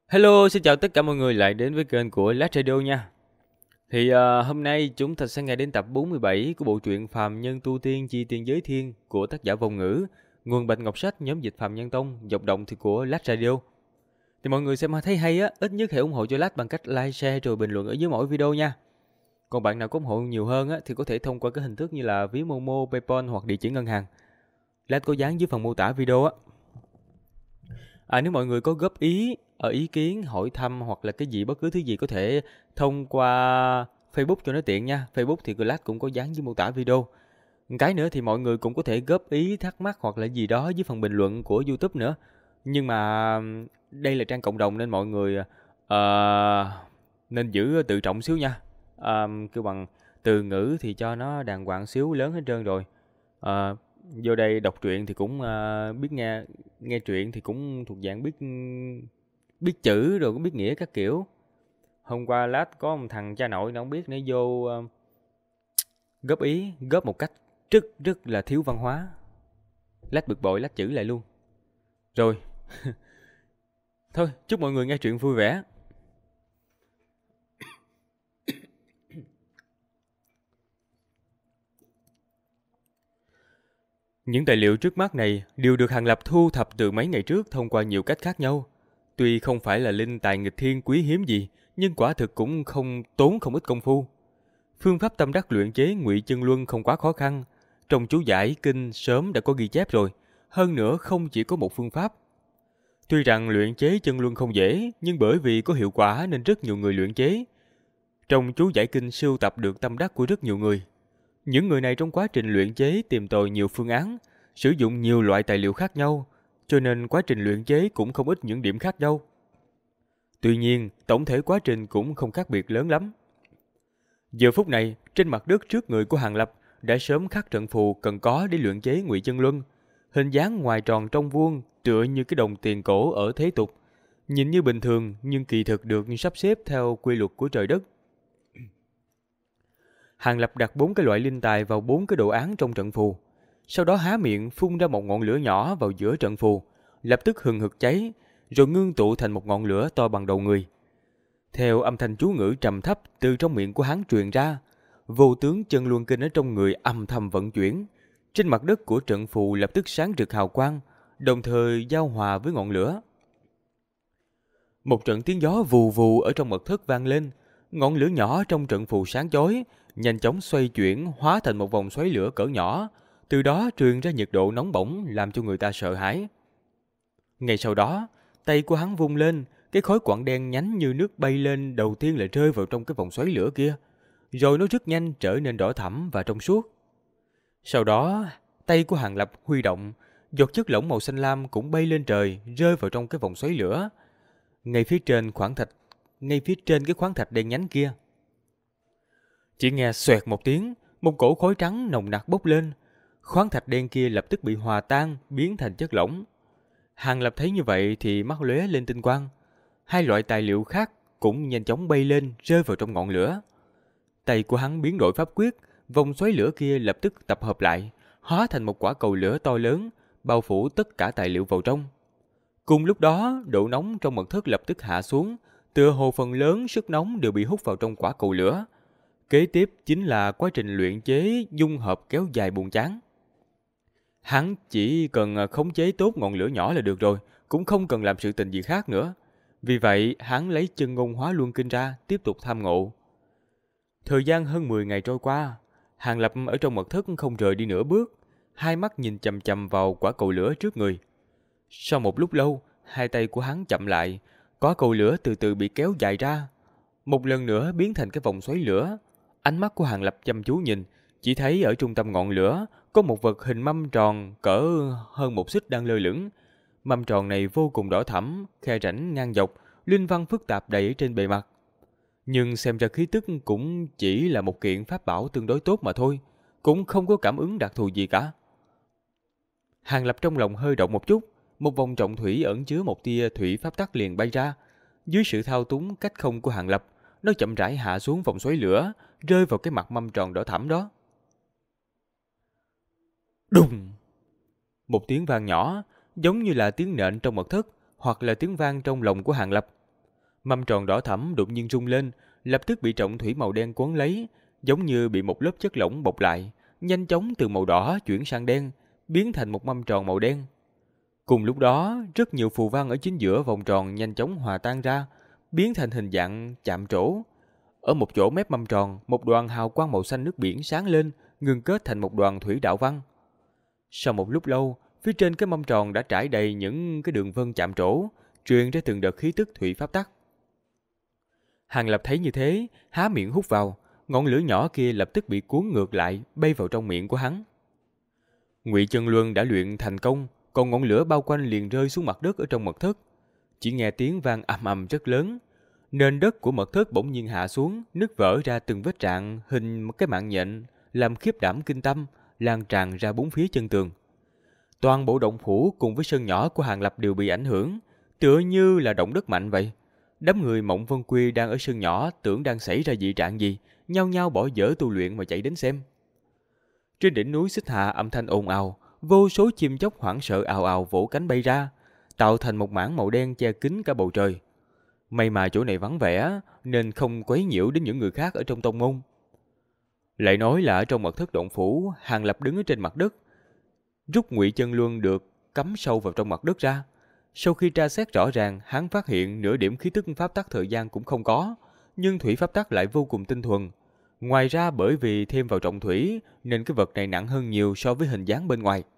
Hello, xin chào tất cả mọi người lại đến với kênh của Lát Radio nha. Hôm nay chúng ta sẽ nghe đến tập 47 của bộ truyện Phàm Nhân Tu Tiên Chi Tiên Giới Thiên của tác giả Vong Ngữ, nguồn Bạch Ngọc Sách, nhóm dịch Phàm Nhân Tông, giọng động thì của Lát Radio. Thì mọi người xem mà thấy hay á, ít nhất hãy ủng hộ cho Lát bằng cách like, share rồi bình luận ở dưới mỗi video nha. Còn bạn nào có ủng hộ nhiều hơn á thì có thể thông qua các hình thức như là ví Momo, PayPal hoặc địa chỉ ngân hàng. Lát có dán dưới phần mô tả video á. Nếu mọi người có góp ý, ý kiến, hỏi thăm hoặc là cái gì bất cứ thứ gì có thể thông qua Facebook cho nó tiện nha. Facebook thì Glass cũng có dán dưới mô tả video. Cái nữa thì mọi người cũng có thể góp ý, thắc mắc hoặc là gì đó dưới phần bình luận của YouTube nữa. Nhưng mà đây là trang cộng đồng nên mọi người nên giữ tự trọng xíu nha. Kêu bằng từ ngữ thì cho nó đàng hoàng xíu, lớn hết trơn rồi. Vô đây đọc truyện thì cũng biết nghe truyện thì cũng thuộc dạng biết chữ rồi cũng biết nghĩa các kiểu. Hôm qua lát có một thằng cha nội nó không biết, nó vô góp ý, góp một cách rất là thiếu văn hóa. Lát bực bội, lát chữ lại luôn. Rồi. Thôi, chúc mọi người nghe truyện vui vẻ. Những tài liệu trước mắt này đều được Hàng Lập thu thập từ mấy ngày trước thông qua nhiều cách khác nhau. Tuy không phải là linh tài nghịch thiên quý hiếm gì, nhưng quả thực cũng không tốn không ít công phu. Phương pháp tâm đắc luyện chế Ngụy Chân Luân không quá khó khăn, trong chú giải kinh sớm đã có ghi chép rồi, hơn nữa không chỉ có một phương pháp. Tuy rằng luyện chế chân luân không dễ, nhưng bởi vì có hiệu quả nên rất nhiều người luyện chế. Trong chú giải kinh sưu tập được tâm đắc của rất nhiều người. Những người này trong quá trình luyện chế tìm tòi nhiều phương án, sử dụng nhiều loại tài liệu khác nhau, cho nên quá trình luyện chế cũng không ít những điểm khác nhau. Tuy nhiên, tổng thể quá trình cũng không khác biệt lớn lắm. Giờ phút này, trên mặt đất trước người của Hàng Lập đã sớm khắc trận phù cần có để luyện chế Ngụy Chân Luân. Hình dáng ngoài tròn trong vuông, tựa như cái đồng tiền cổ ở thế tục. Nhìn như bình thường nhưng kỳ thực được sắp xếp theo quy luật của trời đất. Hàng Lập đặt 4 cái loại linh tài vào 4 cái đồ án trong trận phù. Sau đó há miệng phun ra một ngọn lửa nhỏ vào giữa trận phù, lập tức hừng hực cháy, rồi ngưng tụ thành một ngọn lửa to bằng đầu người. Theo âm thanh chú ngữ trầm thấp từ trong miệng của hắn truyền ra, vô tướng chân luân kinh ở trong người âm thầm vận chuyển. Trên mặt đất của trận phù lập tức sáng rực hào quang, đồng thời giao hòa với ngọn lửa. Một trận tiếng gió vù vù ở trong mật thất vang lên, ngọn lửa nhỏ trong trận phù sáng chói, nhanh chóng xoay chuyển hóa thành một vòng xoáy lửa cỡ nhỏ, từ đó truyền ra nhiệt độ nóng bỏng làm cho người ta sợ hãi. Ngay sau đó, tay của hắn vung lên, cái khối quặng đen nhánh như nước bay lên đầu tiên lại rơi vào trong cái vòng xoáy lửa kia, rồi nó rất nhanh trở nên đỏ thẫm và trong suốt. Sau đó, tay của Hàng Lập huy động, giọt chất lỏng màu xanh lam cũng bay lên trời, rơi vào trong cái vòng xoáy lửa. Ngay phía trên cái khoáng thạch đen nhánh kia. Chỉ nghe xoẹt một tiếng, một cổ khói trắng nồng nặc bốc lên. Khoáng thạch đen kia lập tức bị hòa tan, biến thành chất lỏng. Hàng Lập thấy như vậy thì mắt lóe lên tinh quang. Hai loại tài liệu khác cũng nhanh chóng bay lên, rơi vào trong ngọn lửa. Tay của hắn biến đổi pháp quyết, vòng xoáy lửa kia lập tức tập hợp lại, hóa thành một quả cầu lửa to lớn, bao phủ tất cả tài liệu vào trong. Cùng lúc đó, độ nóng trong mật thất lập tức hạ xuống, tựa hồ phần lớn sức nóng đều bị hút vào trong quả cầu lửa. Kế tiếp chính là quá trình luyện chế dung hợp kéo dài buồn chán. Hắn chỉ cần khống chế tốt ngọn lửa nhỏ là được rồi, cũng không cần làm sự tình gì khác nữa. Vì vậy, hắn lấy chân ngôn hóa luân kinh ra, tiếp tục tham ngộ. Thời gian hơn 10 ngày trôi qua, Hàng Lập ở trong mật thất không rời đi nửa bước, hai mắt nhìn chằm chằm vào quả cầu lửa trước người. Sau một lúc lâu, hai tay của hắn chậm lại, quả cầu lửa từ từ bị kéo dài ra, một lần nữa biến thành cái vòng xoáy lửa. Ánh mắt của Hàng Lập chăm chú nhìn, chỉ thấy ở trung tâm ngọn lửa có một vật hình mâm tròn cỡ hơn một xích đang lơ lửng. Mâm tròn này vô cùng đỏ thẫm, khe rãnh ngang dọc, linh văn phức tạp đầy ở trên bề mặt. Nhưng xem ra khí tức cũng chỉ là một kiện pháp bảo tương đối tốt mà thôi, cũng không có cảm ứng đặc thù gì cả. Hàng Lập trong lòng hơi động một chút, một vòng trọng thủy ẩn chứa một tia thủy pháp tắc liền bay ra. Dưới sự thao túng cách không của Hàng Lập, nó chậm rãi hạ xuống vòng xoáy lửa, rơi vào cái mặt mâm tròn đỏ thẫm đó. Đùng! Một tiếng vang nhỏ, giống như là tiếng nện trong mật thất, hoặc là tiếng vang trong lòng của Hàng Lập. Mâm tròn đỏ thẫm đột nhiên rung lên, lập tức bị trọng thủy màu đen cuốn lấy, giống như bị một lớp chất lỏng bọc lại, nhanh chóng từ màu đỏ chuyển sang đen, biến thành một mâm tròn màu đen. Cùng lúc đó, rất nhiều phù văn ở chính giữa vòng tròn nhanh chóng hòa tan ra, biến thành hình dạng chạm trổ. Ở một chỗ mép mâm tròn, một đoàn hào quang màu xanh nước biển sáng lên, ngưng kết thành một đoàn thủy đạo văn. Sau một lúc lâu, phía trên cái mâm tròn đã trải đầy những cái đường vân chạm trổ, truyền ra từng đợt khí tức thủy pháp tắc. Hàng Lập thấy như thế, há miệng hút vào, ngọn lửa nhỏ kia lập tức bị cuốn ngược lại, bay vào trong miệng của hắn. Ngụy Chân Luân đã luyện thành công, còn ngọn lửa bao quanh liền rơi xuống mặt đất ở trong mật thất. Chỉ nghe tiếng vang ầm ầm rất lớn, nền đất của mật thất bỗng nhiên hạ xuống, nứt vỡ ra từng vết rạn hình một cái mạng nhện, làm khiếp đảm kinh tâm, lan tràn ra bốn phía chân tường. Toàn bộ động phủ cùng với sân nhỏ của Hàng Lập đều bị ảnh hưởng, tựa như là động đất mạnh vậy. Đám người Mộng Vân Quy đang ở sân nhỏ tưởng đang xảy ra dị trạng gì, nhao nhao bỏ dở tu luyện mà chạy đến xem. Trên đỉnh núi Xích Hà âm thanh ồn ào, vô số chim chóc hoảng sợ ào ào vỗ cánh bay ra, tạo thành một mảng màu đen che kín cả bầu trời. May mà chỗ này vắng vẻ nên không quấy nhiễu đến những người khác ở trong tông môn. Lại nói là ở trong mật thất động phủ, Hàng Lập đứng ở trên mặt đất, rút Ngụy Chân Luân được cắm sâu vào trong mặt đất ra. Sau khi tra xét rõ ràng, hắn phát hiện nửa điểm khí tức pháp tắc thời gian cũng không có, nhưng thủy pháp tắc lại vô cùng tinh thuần. Ngoài ra bởi vì thêm vào trọng thủy nên cái vật này nặng hơn nhiều so với hình dáng bên ngoài.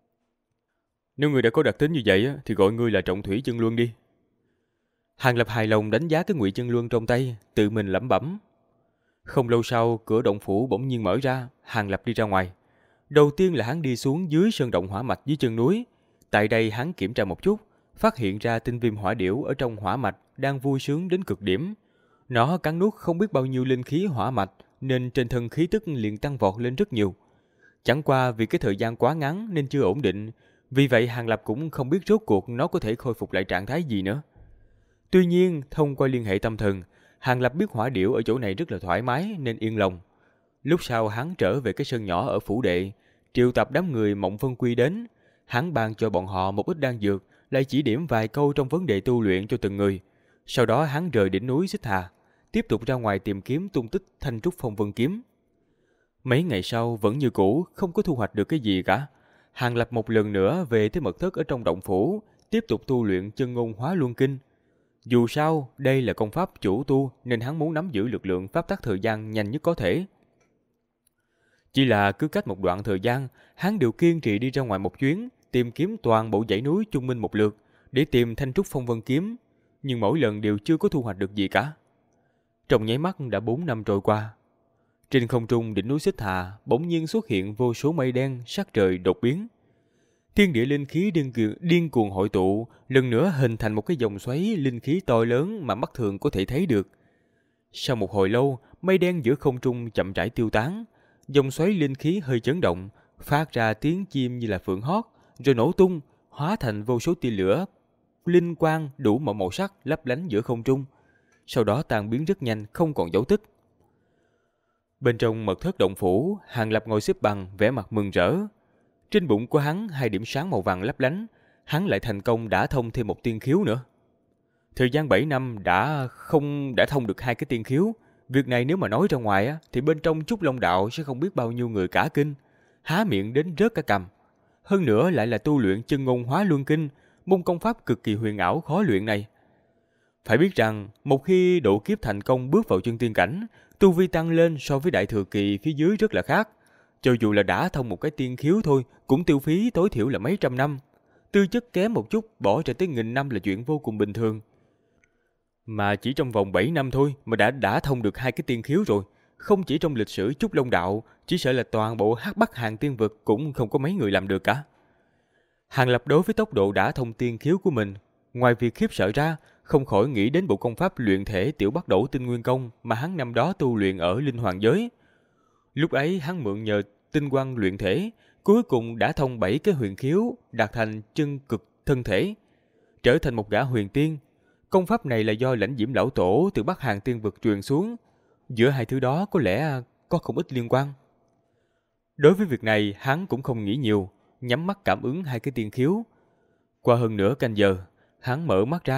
Nếu ngươi đã có đặc tính như vậy thì gọi ngươi là trọng thủy chân luân đi. Hàng Lập hài lòng đánh giá cái Ngụy Chân Luân trong tay, tự mình lẩm bẩm. Không lâu sau, cửa động phủ bỗng nhiên mở ra, Hàng Lập đi ra ngoài. Đầu tiên là hắn đi xuống dưới sơn động hỏa mạch dưới chân núi. Tại đây hắn kiểm tra một chút, phát hiện ra tinh viêm hỏa điểu ở trong hỏa mạch đang vui sướng đến cực điểm. Nó cắn nuốt không biết bao nhiêu linh khí hỏa mạch, nên trên thân khí tức liền tăng vọt lên rất nhiều. Chẳng qua vì cái thời gian quá ngắn nên chưa ổn định, vì vậy Hàng Lập cũng không biết rốt cuộc nó có thể khôi phục lại trạng thái gì nữa. Tuy nhiên, thông qua liên hệ tâm thần, Hàng Lập biết hỏa điểu ở chỗ này rất là thoải mái nên yên lòng. Lúc sau hắn trở về cái sân nhỏ ở phủ đệ, triệu tập đám người Mộng Vân Quy đến. Hắn ban cho bọn họ một ít đan dược, lại chỉ điểm vài câu trong vấn đề tu luyện cho từng người. Sau đó hắn rời đỉnh núi Xích Hà, tiếp tục ra ngoài tìm kiếm tung tích Thanh Trúc Phong Vân Kiếm. Mấy ngày sau vẫn như cũ, không có thu hoạch được cái gì cả. Hàng Lập một lần nữa về tới mật thất ở trong động phủ, tiếp tục tu luyện chân ngôn hóa luân kinh. Dù sao, đây là công pháp chủ tu nên hắn muốn nắm giữ lực lượng pháp tắc thời gian nhanh nhất có thể. Chỉ là cứ cách một đoạn thời gian, hắn đều kiên trì đi ra ngoài một chuyến, tìm kiếm toàn bộ dãy núi Trung Minh một lượt để tìm Thanh Trúc Phong Vân Kiếm, nhưng mỗi lần đều chưa có thu hoạch được gì cả. Trong nháy mắt đã 4 năm trôi qua. Trên không trung đỉnh núi Xích Hà bỗng nhiên xuất hiện vô số mây đen, sắc trời đột biến. Thiên địa linh khí điên cuồng hội tụ, lần nữa hình thành một cái dòng xoáy linh khí to lớn mà mắt thường có thể thấy được. Sau một hồi lâu, mây đen giữa không trung chậm rãi tiêu tán, dòng xoáy linh khí hơi chấn động, phát ra tiếng chim như là phượng hót, rồi nổ tung, hóa thành vô số tia lửa, linh quang đủ mọi màu sắc lấp lánh giữa không trung, sau đó tan biến rất nhanh, không còn dấu tích. Bên trong mật thất động phủ, Hàng Lập ngồi xếp bằng, vẻ mặt mừng rỡ. Trên bụng của hắn 2 điểm sáng màu vàng lấp lánh, hắn lại thành công đả thông thêm một tiên khiếu nữa. Thời gian 7 năm đã thông được 2 cái tiên khiếu. Việc này nếu mà nói ra ngoài thì bên trong Trúc Long Đạo sẽ không biết bao nhiêu người cả kinh, há miệng đến rớt cả cằm. Hơn nữa lại là tu luyện chân ngôn hóa luân kinh, môn công pháp cực kỳ huyền ảo khó luyện này. Phải biết rằng, một khi độ kiếp thành công bước vào chân tiên cảnh, tu vi tăng lên so với đại thừa kỳ phía dưới rất là khác. Cho dù là đã thông một cái tiên khiếu thôi, cũng tiêu phí tối thiểu là mấy trăm năm. Tư chất kém một chút, bỏ ra tới 1000 năm là chuyện vô cùng bình thường. Mà chỉ trong vòng 7 năm thôi mà đã thông được 2 cái tiên khiếu rồi. Không chỉ trong lịch sử Trúc Long Đạo, chỉ sợ là toàn bộ Hắc Bắc Hàng Tiên Vực cũng không có mấy người làm được cả. Hàng Lập đối với tốc độ đã thông tiên khiếu của mình, ngoài việc khiếp sợ ra, không khỏi nghĩ đến bộ công pháp luyện thể Tiểu Bắc Đổ Tinh Nguyên Công mà hắn năm đó tu luyện ở Linh Hoàng Giới. Lúc ấy hắn mượn nhờ tinh quang luyện thể, cuối cùng đã thông 7 cái huyền khiếu, đạt thành chân cực thân thể, trở thành một gã huyền tiên. Công pháp này là do Lãnh Diễm Lão Tổ từ Bắc Hàng Tiên Vực truyền xuống. Giữa hai thứ đó có lẽ có không ít liên quan. Đối với việc này hắn cũng không nghĩ nhiều, nhắm mắt cảm ứng 2 cái tiên khiếu. Qua hơn nửa canh giờ, hắn mở mắt ra,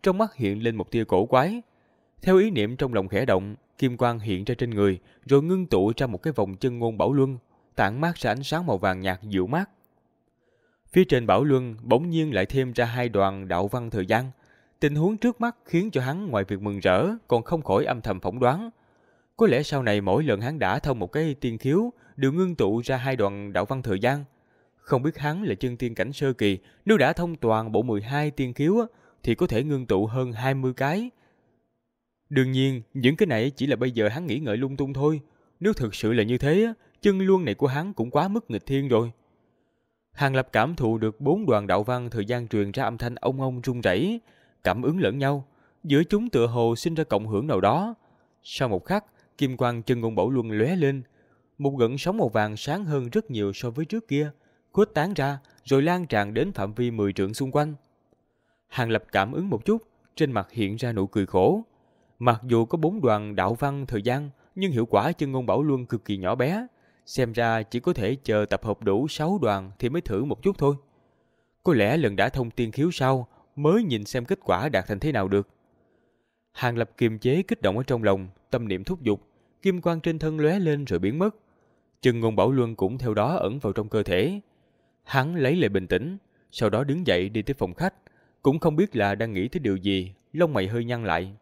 trong mắt hiện lên một tia cổ quái. Theo ý niệm trong lòng khẽ động, kim quang hiện ra trên người, rồi ngưng tụ ra một cái vòng chân ngôn bảo luân, tản mát ra ánh sáng màu vàng nhạt dịu mát. Phía trên bảo luân bỗng nhiên lại thêm ra 2 đoàn đạo văn thời gian. Tình huống trước mắt khiến cho hắn ngoài việc mừng rỡ, còn không khỏi âm thầm phỏng đoán. Có lẽ sau này mỗi lần hắn đã thông một cái tiên khiếu, đều ngưng tụ ra 2 đoàn đạo văn thời gian. Không biết hắn là chân tiên cảnh sơ kỳ, nếu đã thông toàn bộ 12 tiên khiếu thì có thể ngưng tụ hơn 20 cái. Đương nhiên, những cái này chỉ là bây giờ hắn nghĩ ngợi lung tung thôi. Nếu thực sự là như thế, chân luân này của hắn cũng quá mức nghịch thiên rồi. Hàng Lập cảm thụ được 4 đoàn đạo văn thời gian truyền ra âm thanh ông ông rung rẩy, cảm ứng lẫn nhau, giữa chúng tựa hồ sinh ra cộng hưởng nào đó. Sau một khắc, kim quang chân ngôn bảo luân lóe lên, một gợn sóng màu vàng sáng hơn rất nhiều so với trước kia, khuếch tán ra rồi lan tràn đến phạm vi 10 trượng xung quanh. Hàng Lập cảm ứng một chút, trên mặt hiện ra nụ cười khổ. Mặc dù có 4 đoàn đạo văn thời gian, nhưng hiệu quả chân ngôn bảo luân cực kỳ nhỏ bé. Xem ra chỉ có thể chờ tập hợp đủ 6 đoàn thì mới thử một chút thôi. Có lẽ lần đã thông tiên khiếu sau mới nhìn xem kết quả đạt thành thế nào được. Hàng Lập kiềm chế kích động ở trong lòng, tâm niệm thúc giục, kim quang trên thân lóe lên rồi biến mất. Chân ngôn bảo luân cũng theo đó ẩn vào trong cơ thể. Hắn lấy lại bình tĩnh, sau đó đứng dậy đi tới phòng khách, cũng không biết là đang nghĩ tới điều gì, lông mày hơi nhăn lại.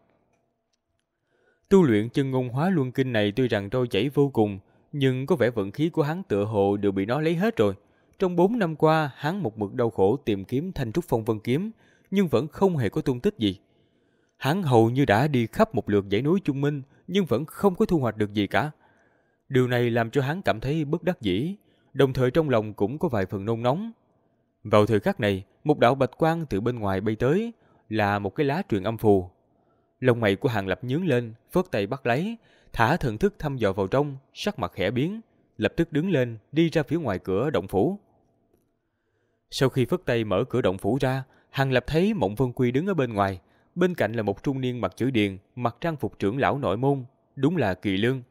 Tu luyện chân ngôn hóa luân kinh này tuy rằng trôi chảy vô cùng, nhưng có vẻ vận khí của hắn tựa hồ đều bị nó lấy hết rồi. Trong 4 năm qua, hắn một mực đau khổ tìm kiếm Thanh Trúc Phong Vân kiếm, nhưng vẫn không hề có tung tích gì. Hắn hầu như đã đi khắp một lượt dãy núi Trung Minh, nhưng vẫn không có thu hoạch được gì cả. Điều này làm cho hắn cảm thấy bất đắc dĩ, đồng thời trong lòng cũng có vài phần nôn nóng. Vào thời khắc này, một đạo bạch quang từ bên ngoài bay tới, là một cái lá truyền âm phù. Lông mày của Hàng Lập nhướng lên, phất tay bắt lấy, thả thần thức thăm dò vào trong, sắc mặt khẽ biến, lập tức đứng lên, đi ra phía ngoài cửa động phủ. Sau khi phất tay mở cửa động phủ ra, Hàng Lập thấy Mộng Vân Quy đứng ở bên ngoài, bên cạnh là một trung niên mặc chữ điền, mặc trang phục trưởng lão nội môn, đúng là Kỳ Lương.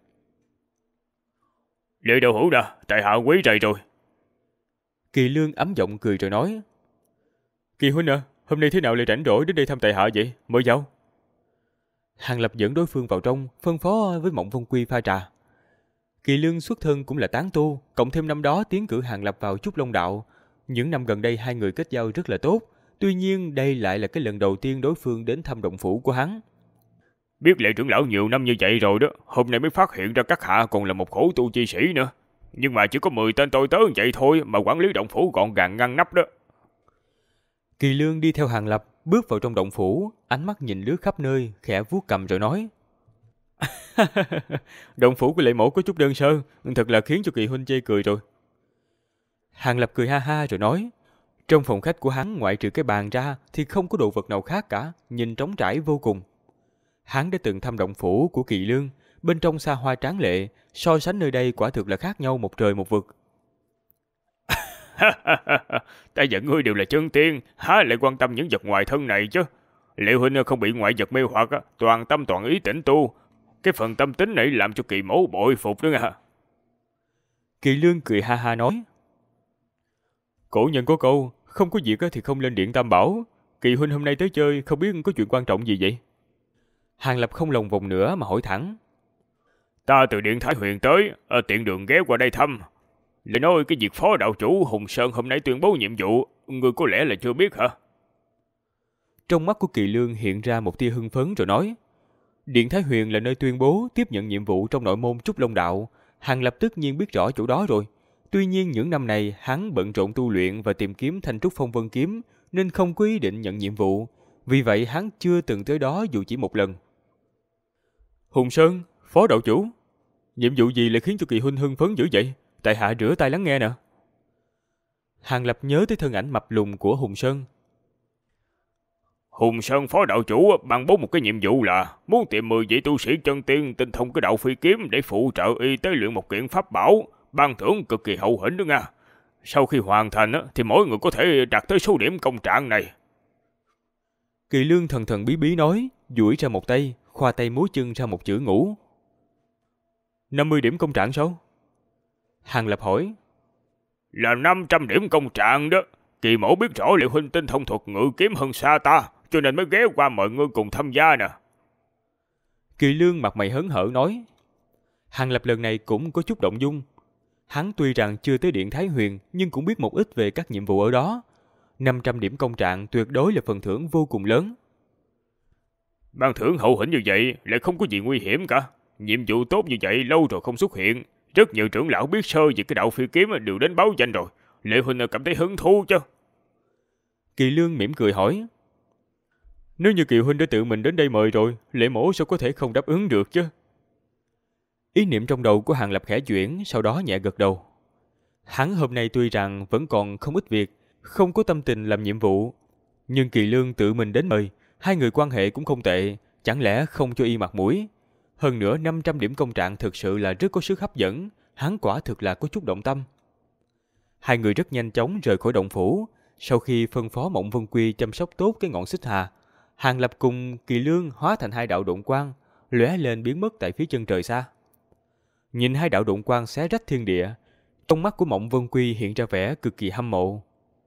Lệ đạo hữu đã, tại hạ quấy rầy rồi. Kỳ Lương ấm giọng cười rồi nói: Kỳ huynh à, hôm nay thế nào lại rảnh rỗi đến đây thăm tại hạ vậy, mời vào. Hàng Lập dẫn đối phương vào trong, phân phó với Mộng Vân Quy pha trà. Kỳ Lương xuất thân cũng là tán tu, cộng thêm năm đó tiến cử Hàng Lập vào Trúc Long Đạo. Những năm gần đây hai người kết giao rất là tốt, tuy nhiên đây lại là cái lần đầu tiên đối phương đến thăm động phủ của hắn. Biết Lệ trưởng lão nhiều năm như vậy rồi đó, hôm nay mới phát hiện ra các hạ còn là một khổ tu chi sĩ nữa. Nhưng mà chỉ có 10 tên tôi tớ vậy thôi mà quản lý động phủ gọn gàng ngăn nắp đó. Kỳ Lương đi theo Hàng Lập, bước vào trong động phủ, ánh mắt nhìn lướt khắp nơi, khẽ vuốt cầm rồi nói: Động phủ của Lệ mẫu có chút đơn sơ, thật là khiến cho Kỳ huynh chê cười rồi. Hàng Lập cười ha ha rồi nói: Trong phòng khách của hắn ngoại trừ cái bàn ra thì không có đồ vật nào khác cả, nhìn trống trải vô cùng. Hắn đã từng thăm động phủ của Kỳ Lương, bên trong xa hoa tráng lệ, so sánh nơi đây quả thực là khác nhau một trời một vực. Ta giận ngươi đều là chân tiên, há lại quan tâm những vật ngoài thân này chứ. Lệ huynh không bị ngoại vật mê hoặc, toàn tâm toàn ý tĩnh tu. Cái phần tâm tính này làm cho Kỳ mẫu bội phục nữa nha. Kỳ Lương cười ha ha nói: Cổ nhân có câu, không có việc thì không lên điện Tam Bảo. Kỳ huynh hôm nay tới chơi, không biết có chuyện quan trọng gì vậy? Hàng Lập không lòng vòng nữa mà hỏi thẳng: Ta từ Điện Thái Huyền tới, tiện đường ghé qua đây thăm. Lại nói cái việc phó đạo chủ Hùng Sơn hôm nay tuyên bố nhiệm vụ, ngươi có lẽ là chưa biết hả? Trong mắt của Kỳ Lương hiện ra một tia hưng phấn rồi nói: Điện Thái Huyền là nơi tuyên bố tiếp nhận nhiệm vụ trong nội môn Trúc Long Đạo. Hàng Lập tất nhiên biết rõ chỗ đó rồi. Tuy nhiên những năm này hắn bận rộn tu luyện và tìm kiếm Thanh Trúc Phong Vân kiếm, nên không có ý định nhận nhiệm vụ. Vì vậy hắn chưa từng tới đó dù chỉ một lần. Hùng Sơn, phó đạo chủ, nhiệm vụ gì lại khiến cho Kỳ huynh hưng phấn dữ vậy? Tại hạ rửa tay lắng nghe nè. Hàng Lập nhớ tới thân ảnh mập lùn của Hùng Sơn. Hùng Sơn phó đạo chủ ban bố một cái nhiệm vụ là muốn tìm 10 vị tu sĩ chân tiên tinh thông cái đạo phi kiếm để phụ trợ y tế luyện một kiện pháp bảo, ban thưởng cực kỳ hậu hĩnh đó nha. Sau khi hoàn thành thì mỗi người có thể đạt tới số điểm công trạng này. Kỳ Lương thần thần bí bí nói, duỗi ra một tay, khoa tay múa chân ra một chữ ngũ. 50 điểm công trạng sao? Hàng Lập hỏi. Là 500 điểm công trạng đó. Kỳ mẫu biết rõ Liệu huynh tinh thông thuật ngự kiếm hơn xa ta, cho nên mới ghé qua mời ngươi cùng tham gia nè. Kỳ Lương mặt mày hớn hở nói. Hàng Lập lần này cũng có chút động dung. Hắn tuy rằng chưa tới Điện Thái Huyền nhưng cũng biết một ít về các nhiệm vụ ở đó. 500 điểm công trạng tuyệt đối là phần thưởng vô cùng lớn. Ban thưởng hậu hĩnh như vậy lại không có gì nguy hiểm cả. Nhiệm vụ tốt như vậy lâu rồi không xuất hiện. Rất nhiều trưởng lão biết sơ về cái đạo phi kiếm đều đến báo danh rồi. Lệ huynh cảm thấy hứng thú chứ? Kỳ Lương mỉm cười hỏi. Nếu như Kỳ huynh đã tự mình đến đây mời rồi, Lệ mỗ sao có thể không đáp ứng được chứ? Ý niệm trong đầu của Hàng Lập khẽ chuyển, sau đó nhẹ gật đầu. Hắn hôm nay tuy rằng vẫn còn không ít việc, không có tâm tình làm nhiệm vụ, nhưng Kỳ Lương tự mình đến mời, hai người quan hệ cũng không tệ, chẳng lẽ không cho y mặt mũi? Hơn nữa 500 điểm công trạng thực sự là rất có sức hấp dẫn, hắn quả thực là có chút động tâm. Hai người rất nhanh chóng rời khỏi động phủ, sau khi phân phó Mộng Vân Quy chăm sóc tốt cái ngọn xích hà, Hàng Lập cùng Kỳ Lương hóa thành hai đạo độn quang, lóe lên biến mất tại phía chân trời xa. Nhìn hai đạo độn quang xé rách thiên địa, trong mắt của Mộng Vân Quy hiện ra vẻ cực kỳ hâm mộ.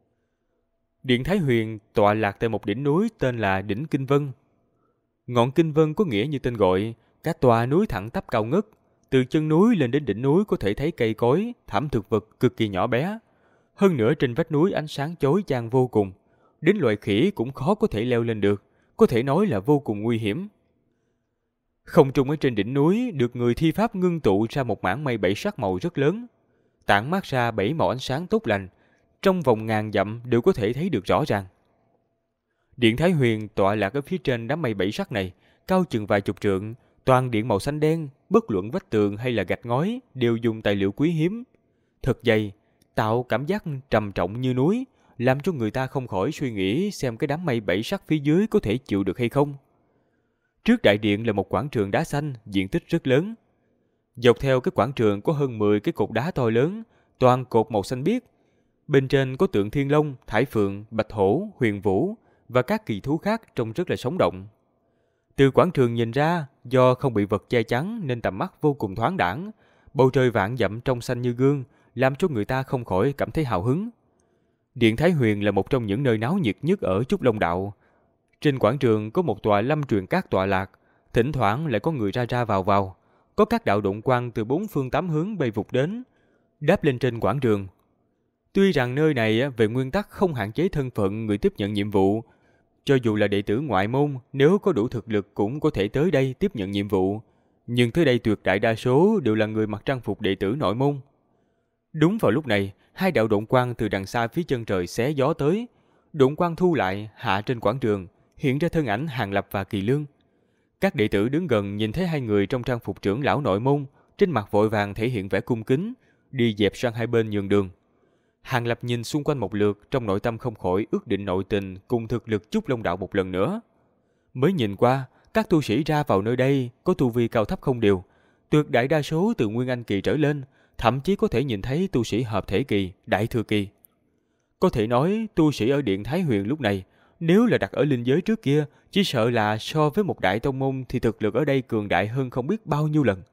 Điện Thái Huyền tọa lạc tại một đỉnh núi tên là đỉnh Kinh Vân. Ngọn Kinh Vân có nghĩa như tên gọi, cả tòa núi thẳng tắp cao ngất, từ chân núi lên đến đỉnh núi có thể thấy cây cối, thảm thực vật cực kỳ nhỏ bé. Hơn nữa trên vách núi ánh sáng chói chang vô cùng, đến loài khỉ cũng khó có thể leo lên được, có thể nói là vô cùng nguy hiểm. Không trung ở trên đỉnh núi được người thi pháp ngưng tụ ra một mảng mây bảy sắc màu rất lớn, tản mát ra 7 màu ánh sáng tốt lành, trong vòng ngàn dặm đều có thể thấy được rõ ràng. Điện Thái Huyền tọa lạc ở phía trên đám mây bảy sắc này, cao chừng vài chục trượng, toàn điện màu xanh đen, bất luận vách tường hay là gạch ngói đều dùng tài liệu quý hiếm, thật dày, tạo cảm giác trầm trọng như núi, làm cho người ta không khỏi suy nghĩ xem cái đám mây bảy sắc phía dưới có thể chịu được hay không. Trước đại điện là một quảng trường đá xanh, diện tích rất lớn. Dọc theo cái quảng trường có hơn 10 cái cột đá to lớn, toàn cột màu xanh biếc. Bên trên có tượng Thiên Long, Thải Phượng, Bạch Hổ, Huyền Vũ và các kỳ thú khác trông rất là sống động. Từ quảng trường nhìn ra, do không bị vật che chắn nên tầm mắt vô cùng thoáng đãng, bầu trời vạn dặm trong xanh như gương, làm cho người ta không khỏi cảm thấy hào hứng. Điện Thái Huyền là một trong những nơi náo nhiệt nhất ở Trúc Long Đạo. Trên quảng trường có một tòa lâm truyền cát tọa lạc, thỉnh thoảng lại có người ra ra vào vào, có các đạo độn quang từ 4 phương 8 hướng bay vụt đến, đáp lên trên quảng trường. Tuy rằng nơi này về nguyên tắc không hạn chế thân phận người tiếp nhận nhiệm vụ, cho dù là đệ tử ngoại môn nếu có đủ thực lực cũng có thể tới đây tiếp nhận nhiệm vụ, nhưng tới đây tuyệt đại đa số đều là người mặc trang phục đệ tử nội môn. Đúng vào lúc này, hai đạo độn quang từ đằng xa phía chân trời xé gió tới, độn quang thu lại hạ trên quảng trường, hiện ra thân ảnh Hàng Lập và Kỳ Lương. Các đệ tử đứng gần nhìn thấy hai người trong trang phục trưởng lão nội môn, trên mặt vội vàng thể hiện vẻ cung kính, đi dẹp sang hai bên nhường đường. Hàng Lập nhìn xung quanh một lượt, trong nội tâm không khỏi ước định nội tình cùng thực lực Trúc Long Đạo một lần nữa. Mới nhìn qua, các tu sĩ ra vào nơi đây có tu vi cao thấp không đều, tuyệt đại đa số từ Nguyên Anh kỳ trở lên, thậm chí có thể nhìn thấy tu sĩ hợp thể kỳ, đại thừa kỳ. Có thể nói tu sĩ ở Điện Thái Huyền lúc này, nếu là đặt ở linh giới trước kia, chỉ sợ là so với một đại tông môn thì thực lực ở đây cường đại hơn không biết bao nhiêu lần.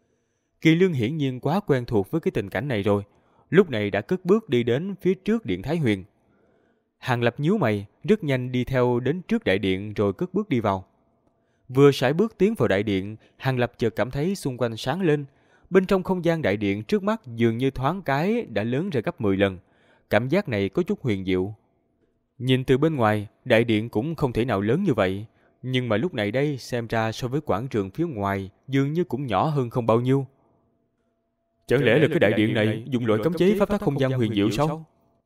Kỳ Lương hiển nhiên quá quen thuộc với cái tình cảnh này rồi, lúc này đã cất bước đi đến phía trước Điện Thái Huyền. Hàng Lập nhíu mày, rất nhanh đi theo đến trước đại điện rồi cất bước đi vào. Vừa sải bước tiến vào đại điện, Hàng Lập chợt cảm thấy xung quanh sáng lên. Bên trong không gian đại điện trước mắt dường như thoáng cái đã lớn ra gấp 10 lần. Cảm giác này có chút huyền diệu. Nhìn từ bên ngoài, đại điện cũng không thể nào lớn như vậy. Nhưng mà lúc này đây xem ra so với quảng trường phía ngoài dường như cũng nhỏ hơn không bao nhiêu. Chẳng lẽ là cái đại điện này dùng loại cấm chế pháp tắc không gian huyền diệu sao?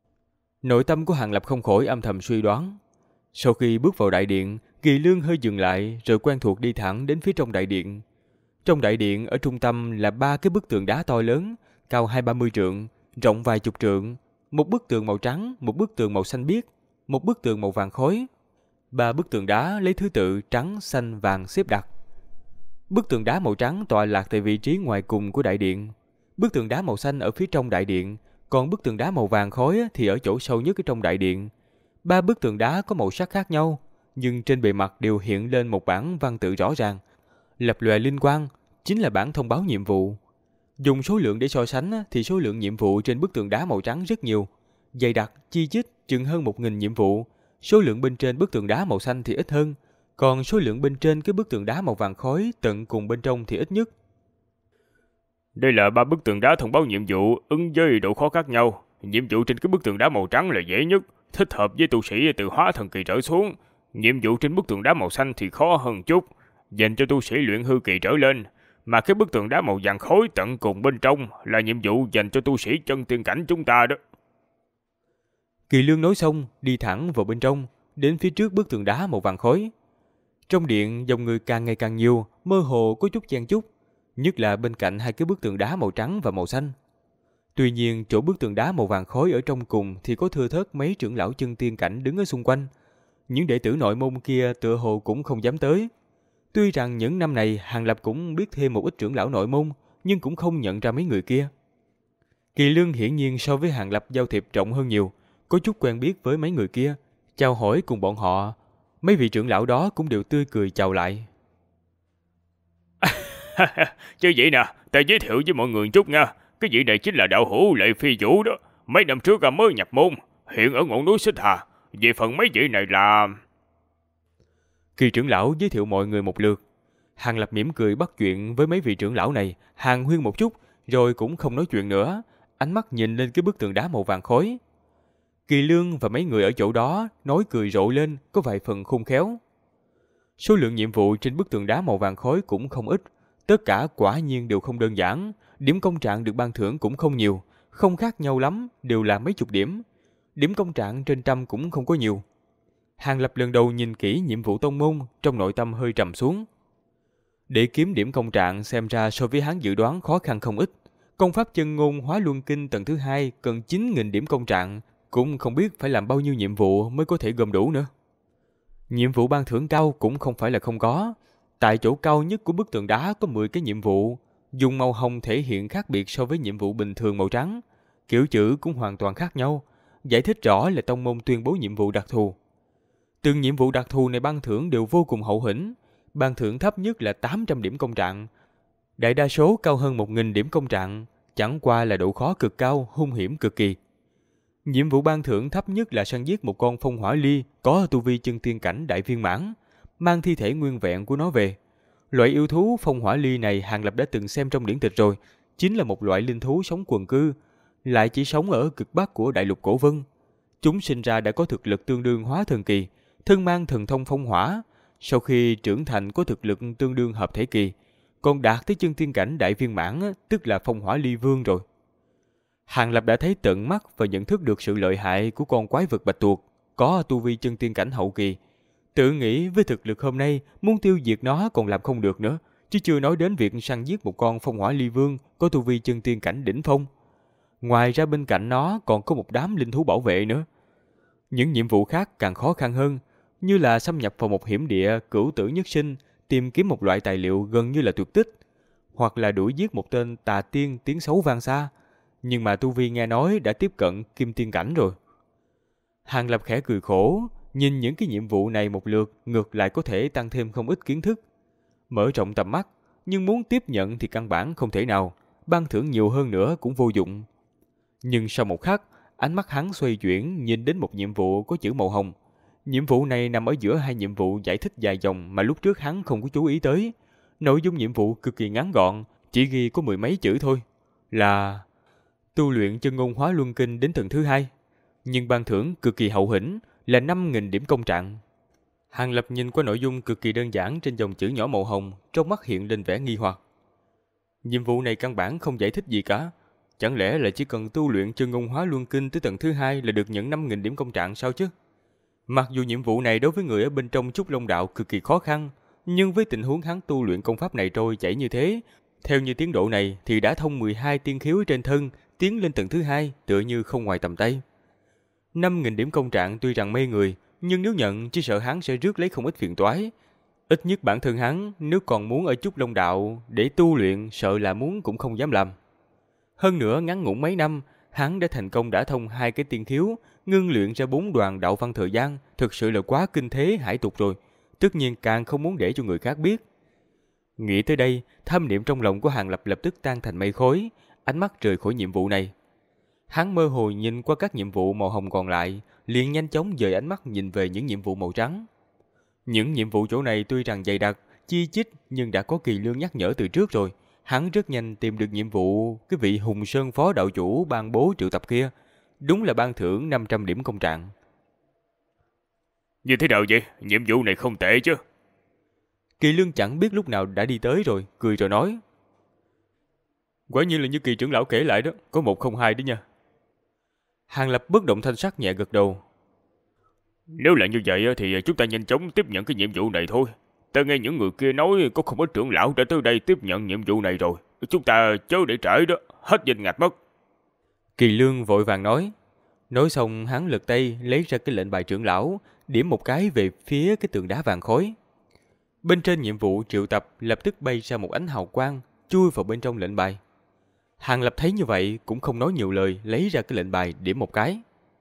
Nội tâm của Hàng Lập không khỏi âm thầm suy đoán. Sau khi bước vào đại điện, Kỳ Lương hơi dừng lại rồi quen thuộc đi thẳng đến phía trong đại điện. Trong đại điện ở trung tâm là 3 cái bức tường đá to lớn, cao 20-30 trượng, rộng vài chục trượng, một bức tường màu trắng, một bức tường màu xanh biếc, một bức tường màu vàng khói. 3 bức tường đá lấy thứ tự trắng, xanh, vàng xếp đặt. Bức tường đá màu trắng tọa lạc tại vị trí ngoài cùng của đại điện. Bức tường đá màu xanh ở phía trong đại điện, còn bức tường đá màu vàng khói thì ở chỗ sâu nhất ở trong đại điện. 3 bức tường đá có màu sắc khác nhau, nhưng trên bề mặt đều hiện lên một bản văn tự rõ ràng, lập lòe linh quang, chính là bản thông báo nhiệm vụ. Dùng số lượng để so sánh thì số lượng nhiệm vụ trên bức tường đá màu trắng rất nhiều, dày đặc, chi chít chừng hơn 1000 nhiệm vụ, số lượng bên trên bức tường đá màu xanh thì ít hơn, còn số lượng bên trên cái bức tường đá màu vàng khói tận cùng bên trong thì ít nhất. Đây là 3 bức tường đá thông báo nhiệm vụ ứng với độ khó khác nhau. Nhiệm vụ trên cái bức tường đá màu trắng là dễ nhất, thích hợp với tu sĩ từ hóa thần kỳ trở xuống. Nhiệm vụ trên bức tường đá màu xanh thì khó hơn chút, dành cho tu sĩ luyện hư kỳ trở lên. Mà cái bức tường đá màu vàng khói tận cùng bên trong là nhiệm vụ dành cho tu sĩ chân tiên cảnh chúng ta đó. Kỳ Lương nói xong, đi thẳng vào bên trong, đến phía trước bức tường đá màu vàng khói. Trong điện, dòng người càng ngày càng nhiều, mơ hồ có chút chen chúc, nhất là bên cạnh hai cái bức tường đá màu trắng và màu xanh. Tuy nhiên, chỗ bức tường đá màu vàng khói ở trong cùng thì có thưa thớt mấy trưởng lão chân tiên cảnh đứng ở xung quanh. Những đệ tử nội môn kia tựa hồ cũng không dám tới. Tuy rằng những năm này Hàng Lập cũng biết thêm một ít trưởng lão nội môn, nhưng cũng không nhận ra mấy người kia. Kỳ Lương hiển nhiên so với Hàng Lập giao thiệp rộng hơn nhiều, có chút quen biết với mấy người kia, chào hỏi cùng bọn họ. Mấy vị trưởng lão đó cũng đều tươi cười chào lại. Chứ vậy nè, ta giới thiệu với mọi người chút nha. Cái vị này chính là đạo hữu Lệ Phi Vũ đó. Mấy năm trước mới nhập môn, hiện ở ngọn núi Xích Hà. Về phần mấy vị này là... Kỳ trưởng lão giới thiệu mọi người một lượt. Hàng Lập mỉm cười bắt chuyện với mấy vị trưởng lão này, hàn huyên một chút, rồi cũng không nói chuyện nữa, ánh mắt nhìn lên cái bức tường đá màu vàng khói. Kỳ Lương và mấy người ở chỗ đó nói cười rộ lên, có vài phần khôn khéo. Số lượng nhiệm vụ trên bức tường đá màu vàng khói cũng không ít, tất cả quả nhiên đều không đơn giản, điểm công trạng được ban thưởng cũng không nhiều, không khác nhau lắm, đều là mấy chục điểm. Điểm công trạng trên trăm cũng không có nhiều. Hàng Lập lần đầu nhìn kỹ nhiệm vụ tông môn, trong nội tâm hơi trầm xuống. Để kiếm điểm công trạng xem ra so với hắn dự đoán khó khăn không ít. Công pháp chân ngôn hóa luân kinh tầng thứ 2 cần 9.000 điểm công trạng, cũng không biết phải làm bao nhiêu nhiệm vụ mới có thể gom đủ nữa. Nhiệm vụ ban thưởng cao cũng không phải là không có. Tại chỗ cao nhất của bức tường đá có 10 cái nhiệm vụ, dùng màu hồng thể hiện khác biệt so với nhiệm vụ bình thường màu trắng. Kiểu chữ cũng hoàn toàn khác nhau, giải thích rõ là tông môn tuyên bố nhiệm vụ đặc thù. Từng nhiệm vụ đặc thù này ban thưởng đều vô cùng hậu hĩnh, ban thưởng thấp nhất là 800 điểm công trạng. Đại đa số cao hơn 1.000 điểm công trạng, chẳng qua là độ khó cực cao, hung hiểm cực kỳ. Nhiệm vụ ban thưởng thấp nhất là săn giết một con phong hỏa ly có tu vi chân tiên cảnh đại viên mãn, mang thi thể nguyên vẹn của nó về. Loại yêu thú phong hỏa ly này Hàng Lập đã từng xem trong điển tịch rồi, chính là một loại linh thú sống quần cư, lại chỉ sống ở cực bắc của đại lục Cổ Vân. Chúng sinh ra đã có thực lực tương đương hóa thần kỳ, thân mang thần thông phong hỏa, sau khi trưởng thành có thực lực tương đương hợp thể kỳ, còn đạt tới chân tiên cảnh đại viên mãn tức là phong hỏa ly vương rồi. Hàng Lập đã thấy tận mắt và nhận thức được sự lợi hại của con quái vật bạch tuộc, có tu vi chân tiên cảnh hậu kỳ. Tự nghĩ với thực lực hôm nay muốn tiêu diệt nó còn làm không được nữa, chứ chưa nói đến việc săn giết một con phong hỏa ly vương có tu vi chân tiên cảnh đỉnh phong. Ngoài ra bên cạnh nó còn có một đám linh thú bảo vệ nữa. Những nhiệm vụ khác càng khó khăn hơn, như là xâm nhập vào một hiểm địa cửu tử nhất sinh, tìm kiếm một loại tài liệu gần như là tuyệt tích, hoặc là đuổi giết một tên tà tiên tiếng xấu vang xa, nhưng mà tu vi nghe nói đã tiếp cận kim tiên cảnh rồi. Hàng Lập khẽ cười khổ, nhìn những cái nhiệm vụ này một lượt ngược lại có thể tăng thêm không ít kiến thức, mở rộng tầm mắt, nhưng muốn tiếp nhận thì căn bản không thể nào, ban thưởng nhiều hơn nữa cũng vô dụng. Nhưng sau một khắc, ánh mắt hắn xoay chuyển nhìn đến một nhiệm vụ có chữ màu hồng. Nhiệm vụ này nằm ở giữa hai nhiệm vụ giải thích dài dòng mà lúc trước hắn không có chú ý tới. Nội dung nhiệm vụ cực kỳ ngắn gọn, chỉ ghi có 10 mấy chữ thôi, là tu luyện chân ngôn hóa luân kinh đến tầng thứ 2, nhưng ban thưởng cực kỳ hậu hĩnh là 5.000 điểm công trạng. Hàng Lập nhìn qua nội dung cực kỳ đơn giản trên dòng chữ nhỏ màu hồng, trong mắt hiện lên vẻ nghi hoặc. Nhiệm vụ này căn bản không giải thích gì cả, chẳng lẽ là chỉ cần tu luyện chân ngôn hóa luân kinh tới tầng thứ 2 là được nhận 5.000 điểm công trạng sao chứ? Mặc dù nhiệm vụ này đối với người ở bên trong Trúc Long Đạo cực kỳ khó khăn, nhưng với tình huống hắn tu luyện công pháp này trôi chảy như thế, theo như tiến độ này thì đã thông 12 tiên khiếu trên thân, tiến lên tầng thứ 2 tựa như không ngoài tầm tay. 5.000 điểm công trạng tuy rằng mê người, nhưng nếu nhận chỉ sợ hắn sẽ rước lấy không ít phiền toái. Ít nhất bản thân hắn nếu còn muốn ở Trúc Long Đạo để tu luyện sợ là muốn cũng không dám làm. Hơn nữa ngắn ngủn mấy năm, hắn đã thành công đả thông 2 cái tiên khiếu, ngưng luyện ra 4 đoàn đạo văn thời gian, thực sự là quá kinh thế hải tục rồi, tất nhiên càng không muốn để cho người khác biết. Nghĩ tới đây, tham niệm trong lòng của Hàng Lập lập tức tan thành mây khói, ánh mắt rời khỏi nhiệm vụ này. Hắn mơ hồ nhìn qua các nhiệm vụ màu hồng còn lại, liền nhanh chóng dời ánh mắt nhìn về những nhiệm vụ màu trắng. Những nhiệm vụ chỗ này tuy rằng dày đặc, chi chít nhưng đã có Kỳ Lương nhắc nhở từ trước rồi. Hắn rất nhanh tìm được nhiệm vụ cái vị Hùng Sơn phó đạo chủ ban bố triệu tập kia. Đúng là ban thưởng 500 điểm công trạng. Như thế nào vậy? Nhiệm vụ này không tệ chứ? Kỳ Lương chẳng biết lúc nào đã đi tới rồi, cười rồi nói. Quả nhiên là như Kỳ trưởng lão kể lại đó, có 102 đấy nha. Hàng Lập bất động thanh sắc nhẹ gật đầu. Nếu là như vậy thì chúng ta nhanh chóng tiếp nhận cái nhiệm vụ này thôi. Ta nghe những người kia nói có không ít trưởng lão đã tới đây tiếp nhận nhiệm vụ này rồi. Chúng ta chớ để trễ đó, hết danh ngạch mất. Kỳ Lương vội vàng nói. Nói xong hắn lật tay lấy ra cái lệnh bài trưởng lão, điểm một cái về phía cái tường đá vàng khối. Bên trên nhiệm vụ triệu tập lập tức bay ra một ánh hào quang, chui vào bên trong lệnh bài. Hàng Lập thấy như vậy cũng không nói nhiều lời, lấy ra cái lệnh bài điểm một cái.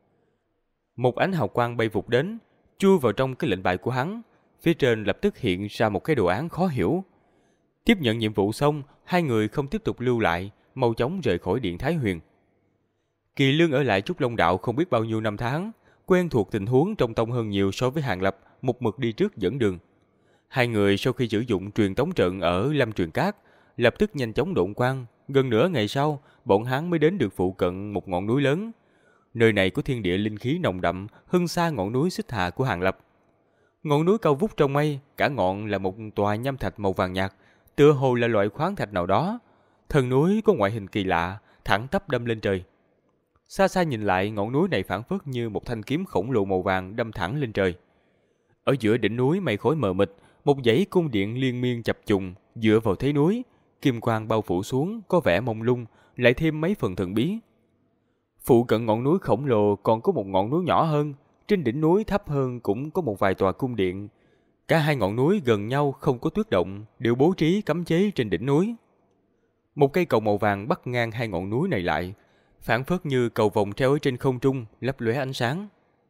Một ánh hào quang bay vụt đến, chui vào trong cái lệnh bài của hắn. Phía trên lập tức hiện ra một cái đồ án khó hiểu. Tiếp nhận nhiệm vụ xong, hai người không tiếp tục lưu lại, mau chóng rời khỏi Điện Thái Huyền. Kỳ Lương ở lại Trúc Long Đạo không biết bao nhiêu năm tháng, quen thuộc tình huống trong tông hơn nhiều so với Hàng Lập, một mực đi trước dẫn đường. Hai người sau khi sử dụng truyền tống trận ở Lâm Truyền Cát, lập tức nhanh chóng độn quang. Gần nửa ngày sau, bọn hắn mới đến được phụ cận một ngọn núi lớn. Nơi này có thiên địa linh khí nồng đậm, hơn xa ngọn núi Xích Hà của Hàng Lập. Ngọn núi cao vút trong mây, cả ngọn là một tòa nham thạch màu vàng nhạt, tựa hồ là loại khoáng thạch nào đó. Thân núi có ngoại hình kỳ lạ, thẳng tắp đâm lên trời. Xa xa nhìn lại, ngọn núi này phảng phất như một thanh kiếm khổng lồ màu vàng đâm thẳng lên trời. Ở giữa đỉnh núi mây khói mờ mịt, một dãy cung điện liên miên chập trùng dựa vào thế núi, kim quang bao phủ xuống có vẻ mông lung, lại thêm mấy phần thần bí. Phụ cận ngọn núi khổng lồ còn có một ngọn núi nhỏ hơn, trên đỉnh núi thấp hơn cũng có một vài tòa cung điện. Cả hai ngọn núi gần nhau không có tuyết động, đều bố trí cấm chế trên đỉnh núi. Một cây cầu màu vàng bắt ngang hai ngọn núi này lại, phảng phất như cầu vồng treo ở trên không trung, lấp lóe ánh sáng.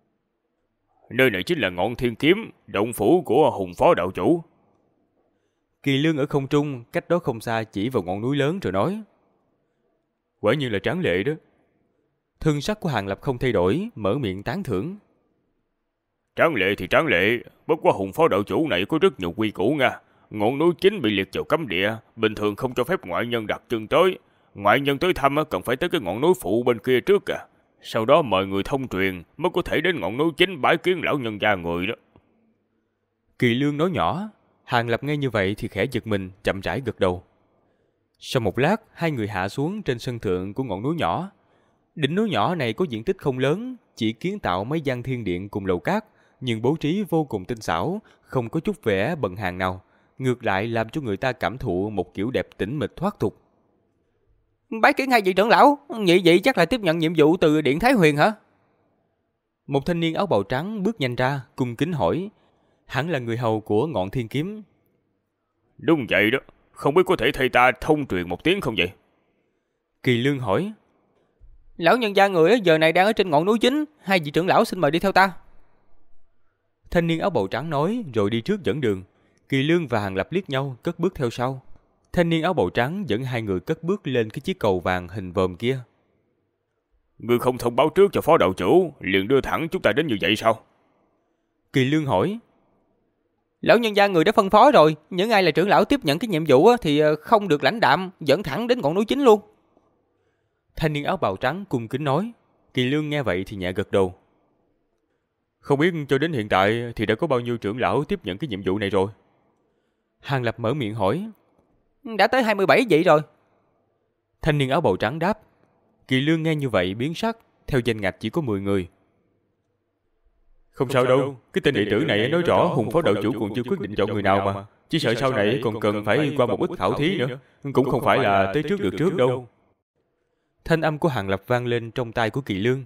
Nơi này chính là Ngọn Thiên Kiếm, động phủ của Hùng phó đạo chủ. Kỳ Lương ở không trung, cách đó không xa chỉ vào ngọn núi lớn rồi nói. Quả nhiên là tráng lệ đó. Thân sắc của Hàng Lập không thay đổi, mở miệng tán thưởng. Tráng lệ thì tráng lệ, bất quá Hùng phó đạo chủ này có rất nhiều quy củ nha. Ngọn núi chính bị liệt vào cấm địa, bình thường không cho phép ngoại nhân đặt chân tới. Ngoại nhân tới thăm cần phải tới cái ngọn núi phụ bên kia trước à. Sau đó mời người thông truyền mới có thể đến ngọn núi chính bái kiến lão nhân gia người đó. Kỳ Lương nói nhỏ. Hàng Lập nghe như vậy thì khẽ giật mình, chậm rãi gật đầu. Sau một lát, hai người hạ xuống trên sân thượng của ngọn núi nhỏ. Đỉnh núi nhỏ này có diện tích không lớn, chỉ kiến tạo mấy gian thiên điện cùng lầu cát, nhưng bố trí vô cùng tinh xảo, không có chút vẻ bần hàn nào. Ngược lại làm cho người ta cảm thụ một kiểu đẹp tĩnh mịch thoát tục. Bái kiến hai vị trưởng lão, nhị vị chắc là tiếp nhận nhiệm vụ từ Điện Thái Huyền hả? Một thanh niên áo bào trắng bước nhanh ra, cung kính hỏi. Hắn là người hầu của Ngọn Thiên Kiếm. Đúng vậy đó, không biết có thể thay ta thông truyền một tiếng không vậy? Kỳ Lương hỏi. Lão nhân gia người giờ này đang ở trên ngọn núi chính, hai vị trưởng lão xin mời đi theo ta. Thanh niên áo bào trắng nói rồi đi trước dẫn đường. Kỳ Lương và Hàng Lập liếc nhau, cất bước theo sau. Thanh niên áo bào trắng dẫn hai người cất bước lên cái chiếc cầu vàng hình vòm kia. Ngươi không thông báo trước cho phó đạo chủ, liền đưa thẳng chúng ta đến như vậy sao? Kỳ Lương hỏi. Lão nhân gia người đã phân phó rồi, những ai là trưởng lão tiếp nhận cái nhiệm vụ thì không được lãnh đạm, dẫn thẳng đến ngọn núi chính luôn. Thanh niên áo bào trắng cung kính nói. Kỳ Lương nghe vậy thì nhẹ gật đầu. Không biết cho đến hiện tại thì đã có bao nhiêu trưởng lão tiếp nhận cái nhiệm vụ này rồi? Hàng Lập mở miệng hỏi. Đã tới 27 vị rồi. Thanh niên áo bào trắng đáp. Kỳ Lương nghe như vậy biến sắc, theo danh ngạch chỉ có 10 người. Không sao đâu, cái tên đệ tử này nói rõ Hùng phó đạo chủ còn chưa quyết định chọn người nào mà. Chỉ sợ sau này còn cần phải qua một ít khảo thí nữa, cũng không phải là tới trước được trước đâu. Thanh âm của Hàng Lập vang lên trong tai của Kỳ Lương.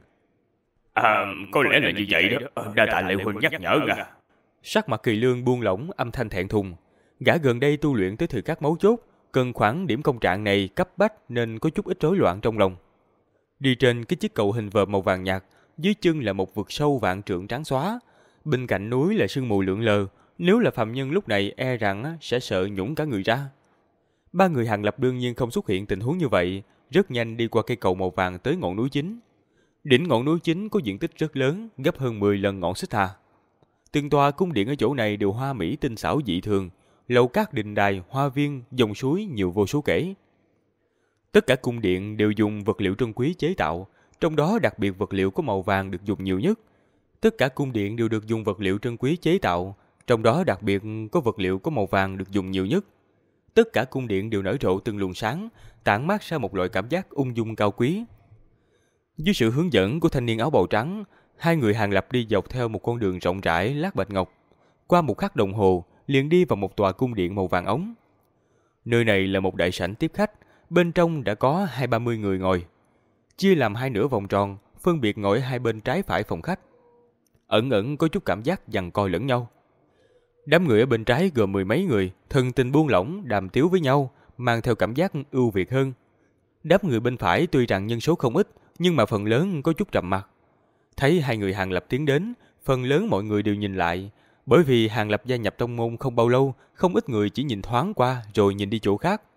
Có lẽ là như vậy đó, đa tạ Lệ huynh nhắc nhở nha. Sắc mặt Kỳ Lương buông lỏng, âm thanh thẹn thùng. Gã gần đây tu luyện tới thời khắc mấu chốt, cần khoảng điểm công trạng này cấp bách nên có chút ít rối loạn trong lòng. Đi trên cái chiếc cầu hình vòm màu vàng nhạt, dưới chân là một vực sâu vạn trượng trắng xóa, bên cạnh núi là sương mù lượn lờ, nếu là phàm nhân lúc này e rằng sẽ sợ nhũn cả người ra. Ba người Hàng Lập đương nhiên không xuất hiện tình huống như vậy, rất nhanh đi qua cây cầu màu vàng tới ngọn núi chính. Đỉnh ngọn núi chính có diện tích rất lớn, gấp hơn 10 lần ngọn Xích Hà. Từng tòa cung điện ở chỗ này đều hoa mỹ tinh xảo dị thường, lầu các đình đài, hoa viên, dòng suối nhiều vô số kể. Tất cả cung điện đều dùng vật liệu trân quý chế tạo, trong đó đặc biệt vật liệu có màu vàng được dùng nhiều nhất. Tất cả cung điện đều được dùng vật liệu trân quý chế tạo, trong đó đặc biệt có vật liệu có màu vàng được dùng nhiều nhất. Tất cả cung điện đều nở rộ từng luồng sáng, tản mát ra một loại cảm giác ung dung cao quý. Dưới sự hướng dẫn của thanh niên áo bào trắng, hai người Hàng Lập đi dọc theo một con đường rộng rãi lát bạch ngọc. Qua một khắc đồng hồ, liền đi vào một tòa cung điện màu vàng ống. Nơi này là một đại sảnh tiếp khách, bên trong đã có 20-30 người ngồi. Chia làm hai nửa vòng tròn, phân biệt ngồi hai bên trái phải phòng khách. Ẩn ẩn có chút cảm giác giằng co lẫn nhau. Đám người ở bên trái gồm 10 mấy người, thân tình buông lỏng, đàm tiếu với nhau, mang theo cảm giác ưu việt hơn. Đám người bên phải tuy rằng nhân số không ít, nhưng mà phần lớn có chút trầm mặc. Thấy hai người Hàng Lập tiến đến, phần lớn mọi người đều nhìn lại, bởi vì Hàng Lập gia nhập tông môn không bao lâu, không ít người chỉ nhìn thoáng qua rồi nhìn đi chỗ khác.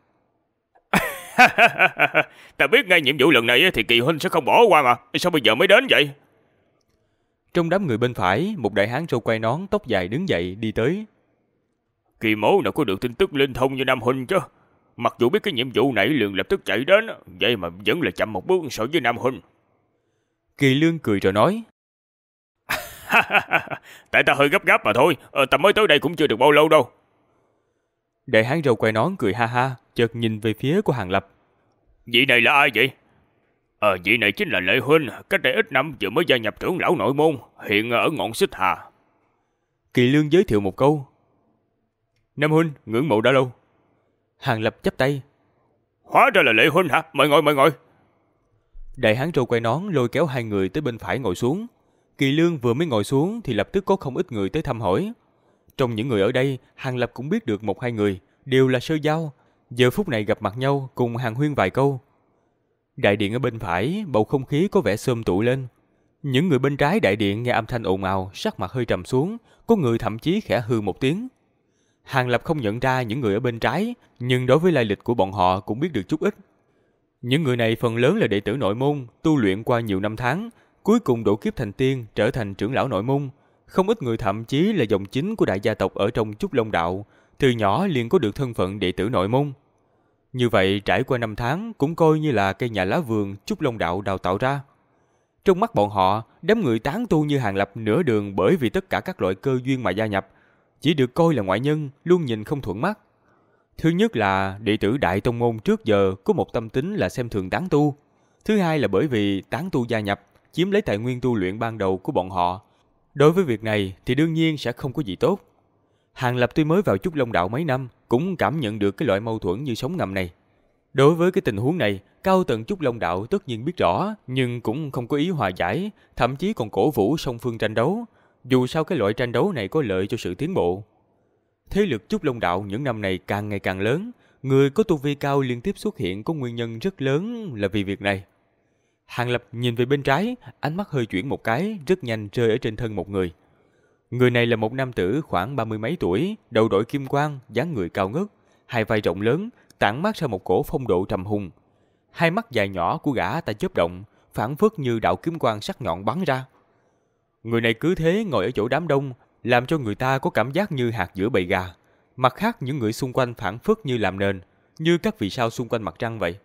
Ta biết ngay nhiệm vụ lần này thì Kỳ huynh sẽ không bỏ qua mà, sao bây giờ mới đến vậy? Trong đám người bên phải, một đại hán râu quai nón tóc dài đứng dậy đi tới. Kỳ mẫu nào có được tin tức linh thông như Nam huynh chứ? Mặc dù biết cái nhiệm vụ này liền lập tức chạy đến, vậy mà vẫn là chậm một bước so với Nam huynh. Kỳ Lương cười rồi nói. Tại ta hơi gấp gáp mà thôi, ta mới tới đây cũng chưa được bao lâu đâu. Đại hán râu quai nón cười ha ha, chợt nhìn về phía của Hàng Lập. Vị này là ai vậy? Vị này chính là Lệ huynh, cách đây ít năm vừa mới gia nhập trưởng lão nội môn, hiện ở ngọn Xích Hà. Kỳ Lương giới thiệu một câu. Nam huynh, ngưỡng mộ đã lâu. Hàng Lập chắp tay. Hóa ra là Lệ huynh hả? Mời ngồi, mời ngồi. Đại hán râu quai nón lôi kéo hai người tới bên phải ngồi xuống. Kỳ Lương vừa mới ngồi xuống thì lập tức có không ít người tới thăm hỏi. Trong những người ở đây, Hàng Lập cũng biết được một hai người, đều là sơ giao. Giờ phút này gặp mặt nhau cùng hàn huyên vài câu. Đại điện ở bên phải, bầu không khí có vẻ xôm tụ lên. Những người bên trái đại điện nghe âm thanh ồn ào, sắc mặt hơi trầm xuống, có người thậm chí khẽ hừ một tiếng. Hàng Lập không nhận ra những người ở bên trái, nhưng đối với lai lịch của bọn họ cũng biết được chút ít. Những người này phần lớn là đệ tử nội môn, tu luyện qua nhiều năm tháng, cuối cùng độ kiếp thành tiên, trở thành trưởng lão nội môn. Không ít người thậm chí là dòng chính của đại gia tộc ở trong Trúc Long Đạo, từ nhỏ liền có được thân phận đệ tử nội môn. Như vậy trải qua 5 tháng cũng coi như là cây nhà lá vườn Trúc Long Đạo đào tạo ra. Trong mắt bọn họ, đám người tán tu như Hàng Lập nửa đường bởi vì tất cả các loại cơ duyên mà gia nhập, chỉ được coi là ngoại nhân, luôn nhìn không thuận mắt. Thứ nhất là đệ tử đại tông môn trước giờ có một tâm tính là xem thường tán tu. Thứ hai là bởi vì tán tu gia nhập, chiếm lấy tài nguyên tu luyện ban đầu của bọn họ. Đối với việc này thì đương nhiên sẽ không có gì tốt. Hàng Lập tuy mới vào Trúc Long Đạo mấy năm, cũng cảm nhận được cái loại mâu thuẫn như sóng ngầm này. Đối với cái tình huống này, cao tầng Trúc Long Đạo tất nhiên biết rõ, nhưng cũng không có ý hòa giải, thậm chí còn cổ vũ song phương tranh đấu. Dù sao cái loại tranh đấu này có lợi cho sự tiến bộ. Thế lực Trúc Long Đạo những năm này càng ngày càng lớn, người có tu vi cao liên tiếp xuất hiện có nguyên nhân rất lớn là vì việc này. Hàng Lập nhìn về bên trái, ánh mắt hơi chuyển một cái, rất nhanh rơi ở trên thân một người. Người này là một nam tử khoảng 30 mấy tuổi, đầu đội kim quang, dáng người cao ngất, hai vai rộng lớn, tản mát ra một cổ phong độ trầm hùng. Hai mắt dài nhỏ của gã ta chớp động, phảng phất như đạo kiếm quang sắc nhọn bắn ra. Người này cứ thế ngồi ở chỗ đám đông, làm cho người ta có cảm giác như hạt giữa bầy gà. Mặt khác những người xung quanh phảng phất như làm nền, như các vì sao xung quanh mặt trăng vậy.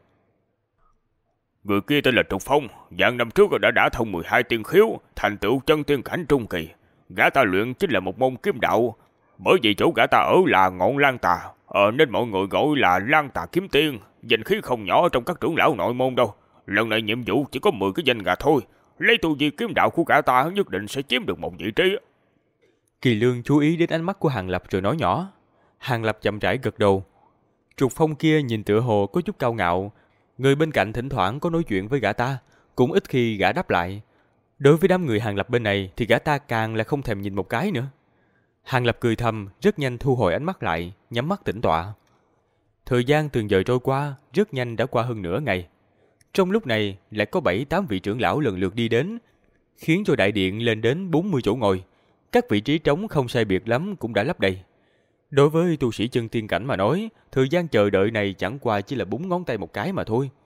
Người kia tên là Trục Phong, vạn năm trước đã thông 12 tiên khiếu, thành tựu chân tiên cảnh trung kỳ. Gã ta luyện chính là một môn kiếm đạo, bởi vì chỗ gã ta ở là ngọn Lan Tà, nên mọi người gọi là Lan Tà kiếm tiên, danh khí không nhỏ trong các trưởng lão nội môn đâu. Lần này nhiệm vụ chỉ có 10 cái danh gà thôi, lấy tu vi kiếm đạo của gã ta nhất định sẽ chiếm được một vị trí. Kỳ Lương chú ý đến ánh mắt của Hàng Lập rồi nói nhỏ. Hàng Lập chậm rãi gật đầu. Trục Phong kia nhìn tựa hồ có chút cao ngạo, người bên cạnh thỉnh thoảng có nói chuyện với gã ta, cũng ít khi gã đáp lại. Đối với đám người Hàng Lập bên này thì gã ta càng là không thèm nhìn một cái nữa. Hàng Lập cười thầm, rất nhanh thu hồi ánh mắt lại, nhắm mắt tĩnh tọa. Thời gian từng giờ trôi qua, rất nhanh đã qua hơn nửa ngày. Trong lúc này lại có 7-8 vị trưởng lão lần lượt đi đến, khiến cho đại điện lên đến 40 chỗ ngồi. Các vị trí trống không sai biệt lắm cũng đã lấp đầy. Đối với tu sĩ chân tiên cảnh mà nói, thời gian chờ đợi này chẳng qua chỉ là búng ngón tay một cái mà thôi.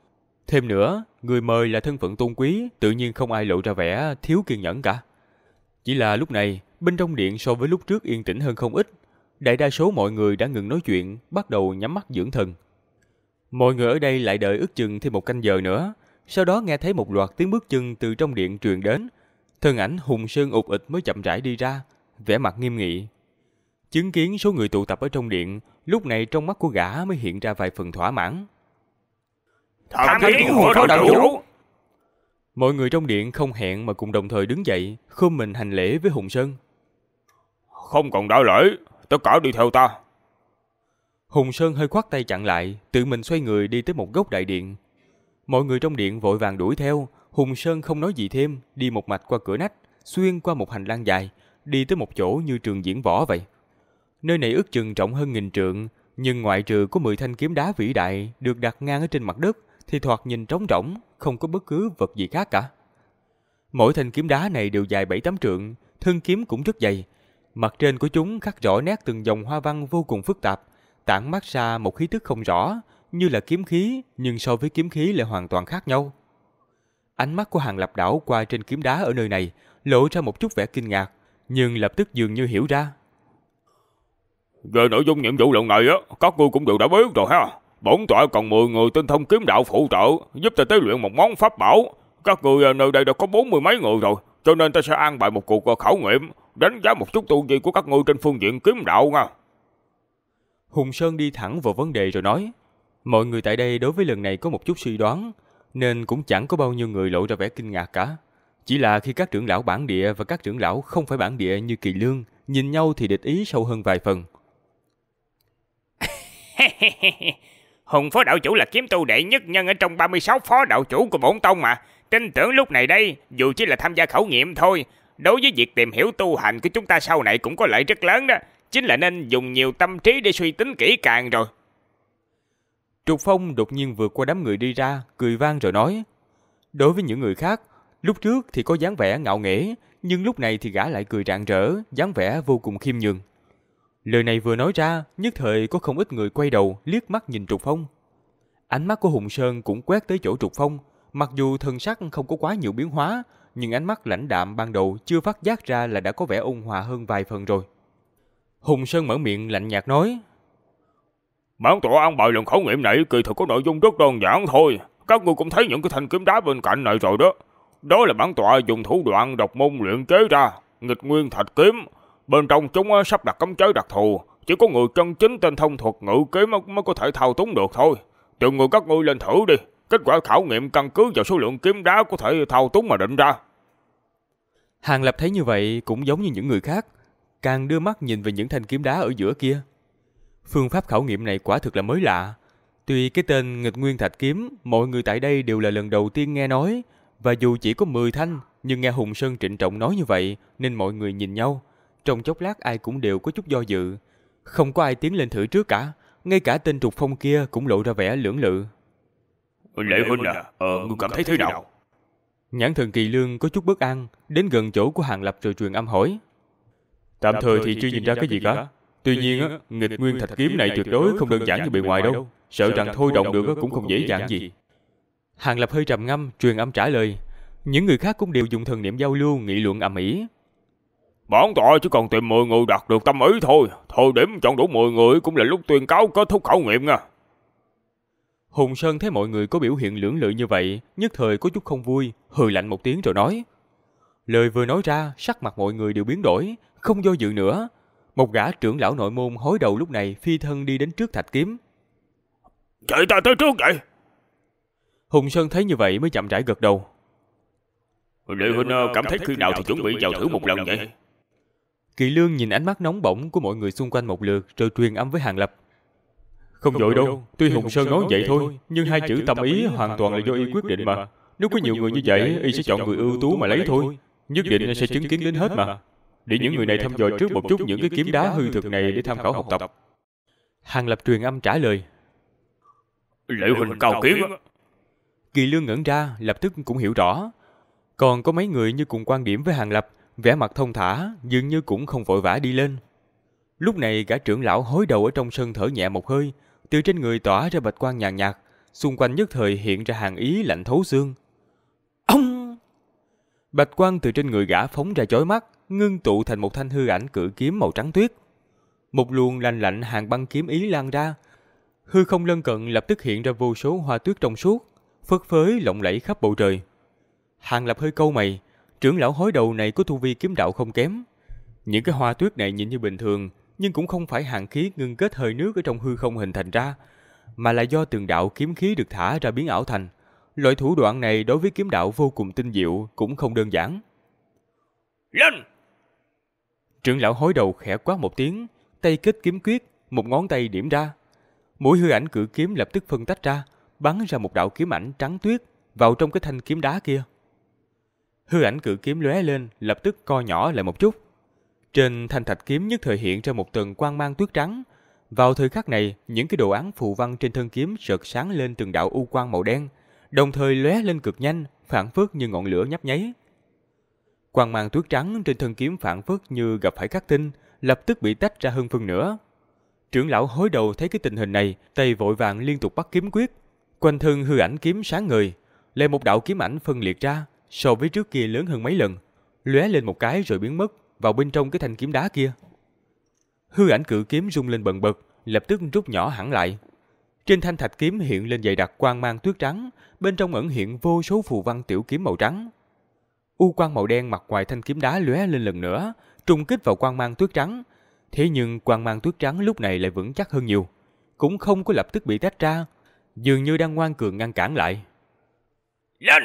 Thêm nữa, người mời là thân phận tôn quý, tự nhiên không ai lộ ra vẻ thiếu kiên nhẫn cả. Chỉ là lúc này, bên trong điện so với lúc trước yên tĩnh hơn không ít. Đại đa số mọi người đã ngừng nói chuyện, bắt đầu nhắm mắt dưỡng thần. Mọi người ở đây lại đợi ước chừng thêm một canh giờ nữa. Sau đó nghe thấy một loạt tiếng bước chân từ trong điện truyền đến. Thân ảnh Hùng Sơn ụt ịch mới chậm rãi đi ra, vẻ mặt nghiêm nghị. Chứng kiến số người tụ tập ở trong điện, lúc này trong mắt của gã mới hiện ra vài phần thỏa mãn. Tham kiến phó đạo chủ. Mọi người trong điện không hẹn mà cùng đồng thời đứng dậy, khom mình hành lễ với Hùng Sơn. Không cần đợi lễ, tất cả đi theo ta. Hùng Sơn hơi khoát tay chặn lại, tự mình xoay người đi tới một góc đại điện. Mọi người trong điện vội vàng đuổi theo. Hùng Sơn không nói gì thêm, đi một mạch qua cửa nách, xuyên qua một hành lang dài, đi tới một chỗ như trường diễn võ vậy. Nơi này ước chừng rộng hơn 1000 trượng, nhưng ngoại trừ có 10 thanh kiếm đá vĩ đại được đặt ngang ở trên mặt đất, thì thoạt nhìn trống rỗng, không có bất cứ vật gì khác cả. Mỗi thanh kiếm đá này đều dài 7-8 trượng, thân kiếm cũng rất dày. Mặt trên của chúng khắc rõ nét từng dòng hoa văn vô cùng phức tạp, tản mát ra một khí tức không rõ, như là kiếm khí, nhưng so với kiếm khí lại hoàn toàn khác nhau. Ánh mắt của Hàng Lập đảo qua trên kiếm đá ở nơi này, lộ ra một chút vẻ kinh ngạc, nhưng lập tức dường như hiểu ra. Về nội dung nhiệm vụ lần này các ngươi cũng đều đã biết rồi ha. Bổn tọa còn 10 người tinh thông kiếm đạo phụ trợ, giúp ta tế luyện một món pháp bảo. Các ngươi nơi đây đã có 40 mấy người rồi, cho nên ta sẽ an bài một cuộc khảo nghiệm, đánh giá một chút tu vi của các ngươi trên phương diện kiếm đạo nha. Hùng Sơn đi thẳng vào vấn đề rồi nói. Mọi người tại đây đối với lần này có một chút suy đoán, nên cũng chẳng có bao nhiêu người lộ ra vẻ kinh ngạc cả. Chỉ là khi các trưởng lão bản địa và các trưởng lão không phải bản địa như Kỳ Lương nhìn nhau thì địch ý sâu hơn vài phần. Hùng phó đạo chủ là kiếm tu đệ nhất nhân ở trong 36 phó đạo chủ của bổn tông mà. Tin tưởng lúc này đây, dù chỉ là tham gia khảo nghiệm thôi, đối với việc tìm hiểu tu hành của chúng ta sau này cũng có lợi rất lớn đó. Chính là nên dùng nhiều tâm trí để suy tính kỹ càng rồi. Trục Phong đột nhiên vượt qua đám người đi ra, cười vang rồi nói. Đối với những người khác, lúc trước thì có dáng vẻ ngạo nghễ, nhưng lúc này thì gã lại cười rạng rỡ, dáng vẻ vô cùng khiêm nhường. Lời này vừa nói ra, nhất thời có không ít người quay đầu liếc mắt nhìn Trục Phong. Ánh mắt của Hùng Sơn cũng quét tới chỗ Trục Phong, mặc dù thân sắc không có quá nhiều biến hóa, nhưng ánh mắt lãnh đạm ban đầu chưa phát giác ra là đã có vẻ ôn hòa hơn vài phần rồi. Hùng Sơn mở miệng lạnh nhạt nói. Bản tọa an bài lần khảo nghiệm này kỳ thực có nội dung rất đơn giản thôi. Các ngươi cũng thấy những cái thanh kiếm đá bên cạnh này rồi đó. Đó là bản tọa dùng thủ đoạn độc môn luyện chế ra, nghịch nguyên thạch kiếm. Bên trong chúng sắp đặt cấm chế đặc thù, chỉ có người chân chính tinh thông thuật ngự kiếm mới có thể thao túng được thôi. Từng người các ngươi lên thử đi, kết quả khảo nghiệm căn cứ vào số lượng kiếm đá có thể thao túng mà định ra. Hàng Lập thấy như vậy cũng giống như những người khác, càng đưa mắt nhìn về những thanh kiếm đá ở giữa kia. Phương pháp khảo nghiệm này quả thực là mới lạ. Tuy cái tên nghịch nguyên thạch kiếm, mọi người tại đây đều là lần đầu tiên nghe nói, và dù chỉ có 10 thanh, nhưng nghe Hùng Sơn trịnh trọng nói như vậy, nên mọi người nhìn nhau. Trong chốc lát ai cũng đều có chút do dự. Không có ai tiến lên thử trước cả, ngay cả tên Trục Phong kia cũng lộ ra vẻ lưỡng lự. Lệ huynh à, ngươi cảm thấy thế nào? Nhãn Thần Kỳ Lương có chút bất an, đến gần chỗ của Hàng Lập rồi truyền âm hỏi. Tạm thời thì chưa nhìn ra cái gì cả. Tuy nhiên, nghịch nguyên thạch kiếm này tuyệt đối không đơn giản như bề ngoài đâu. Sợ rằng thôi động được cũng không dễ dàng gì. Hàng Lập hơi trầm ngâm, truyền âm trả lời. Những người khác cũng đều dùng thần niệm giao lưu, nghị luận ầm ĩ. Bản tọa chỉ còn tìm 10 người đạt được tâm ý thôi. Thời điểm chọn đủ 10 người cũng là lúc tuyên cáo kết thúc khảo nghiệm nha. Hùng Sơn thấy mọi người có biểu hiện lưỡng lự như vậy, nhất thời có chút không vui, hừ lạnh một tiếng rồi nói. Lời vừa nói ra, sắc mặt mọi người đều biến đổi, không do dự nữa. Một gã trưởng lão nội môn hối đầu lúc này phi thân đi đến trước thạch kiếm. Chạy ta tới trước vậy. Hùng Sơn thấy như vậy mới chậm rãi gật đầu. Lệ huynh cảm thấy khi nào thì chuẩn bị vào thử một lần vậy? Kỳ Lương nhìn ánh mắt nóng bỏng của mọi người xung quanh một lượt rồi truyền âm với Hàng Lập. Không vội đâu, tuy Hùng Sơn nói vậy thôi, nhưng hai chữ tâm ý hoàn toàn là do y quyết định mà. Nếu có nhiều người như vậy, y sẽ chọn người ưu tú mà lấy thôi. Nhất định sẽ chứng kiến đến hết mà. Để những người này thăm dò trước một chút những cái kiếm đá hư thực này để tham khảo học tập. Hàng Lập truyền âm trả lời. Lệ huynh cao kiếm. Kỳ Lương ngẩn ra, lập tức cũng hiểu rõ. Còn có mấy người như cùng quan điểm với Hàng Lập, vẻ mặt thông thả, dường như cũng không vội vã đi lên. Lúc này gã trưởng lão hối đầu ở trong sân thở nhẹ một hơi, từ trên người tỏa ra bạch quang nhàn nhạt, xung quanh nhất thời hiện ra hàn ý lạnh thấu xương. Ông! Bạch quang từ trên người gã phóng ra chói mắt, ngưng tụ thành một thanh hư ảnh cự kiếm màu trắng tuyết. Một luồng lạnh lạnh hàn băng kiếm ý lan ra, hư không lân cận lập tức hiện ra vô số hoa tuyết trong suốt, phất phới lộng lẫy khắp bầu trời. Hàng Lập hơi cau mày, trưởng lão hối đầu này có tu vi kiếm đạo không kém. Những cái hoa tuyết này nhìn như bình thường, nhưng cũng không phải hàn khí ngưng kết hơi nước ở trong hư không hình thành ra, mà là do từng đạo kiếm khí được thả ra biến ảo thành. Loại thủ đoạn này đối với kiếm đạo vô cùng tinh diệu, cũng không đơn giản. Lên! Trưởng lão hối đầu khẽ quát một tiếng, tay kết kiếm quyết, một ngón tay điểm ra. Mũi hư ảnh cự kiếm lập tức phân tách ra, bắn ra một đạo kiếm ảnh trắng tuyết vào trong cái thanh kiếm đá kia. Hư ảnh cự kiếm lóe lên, lập tức co nhỏ lại một chút. Trên thanh thạch kiếm nhất thời hiện ra một tầng quang mang tuyết trắng. Vào thời khắc này, những cái đồ án phù văn trên thân kiếm rực sáng lên từng đạo u quang màu đen, đồng thời lóe lên cực nhanh, phảng phất như ngọn lửa nhấp nháy. Quang mang tuyết trắng trên thân kiếm phảng phất như gặp phải khắc tinh, lập tức bị tách ra hơn phân nửa. Trưởng lão hối đầu thấy cái tình hình này, tay vội vàng liên tục bắt kiếm quyết. Quanh thân hư ảnh kiếm sáng ngời, lại một đạo kiếm ảnh phân liệt ra, so với trước kia lớn hơn mấy lần, lóe lên một cái rồi biến mất vào bên trong cái thanh kiếm đá kia. Hư ảnh cự kiếm rung lên bần bật, lập tức rút nhỏ hẳn lại. Trên thanh thạch kiếm hiện lên dày đặc quang mang tuyết trắng, bên trong ẩn hiện vô số phù văn tiểu kiếm màu trắng. U quang màu đen mặt ngoài thanh kiếm đá lóe lên lần nữa, trùng kích vào quang mang tuyết trắng. Thế nhưng quang mang tuyết trắng lúc này lại vững chắc hơn nhiều, cũng không có lập tức bị tách ra, dường như đang ngoan cường ngăn cản lại. Lên!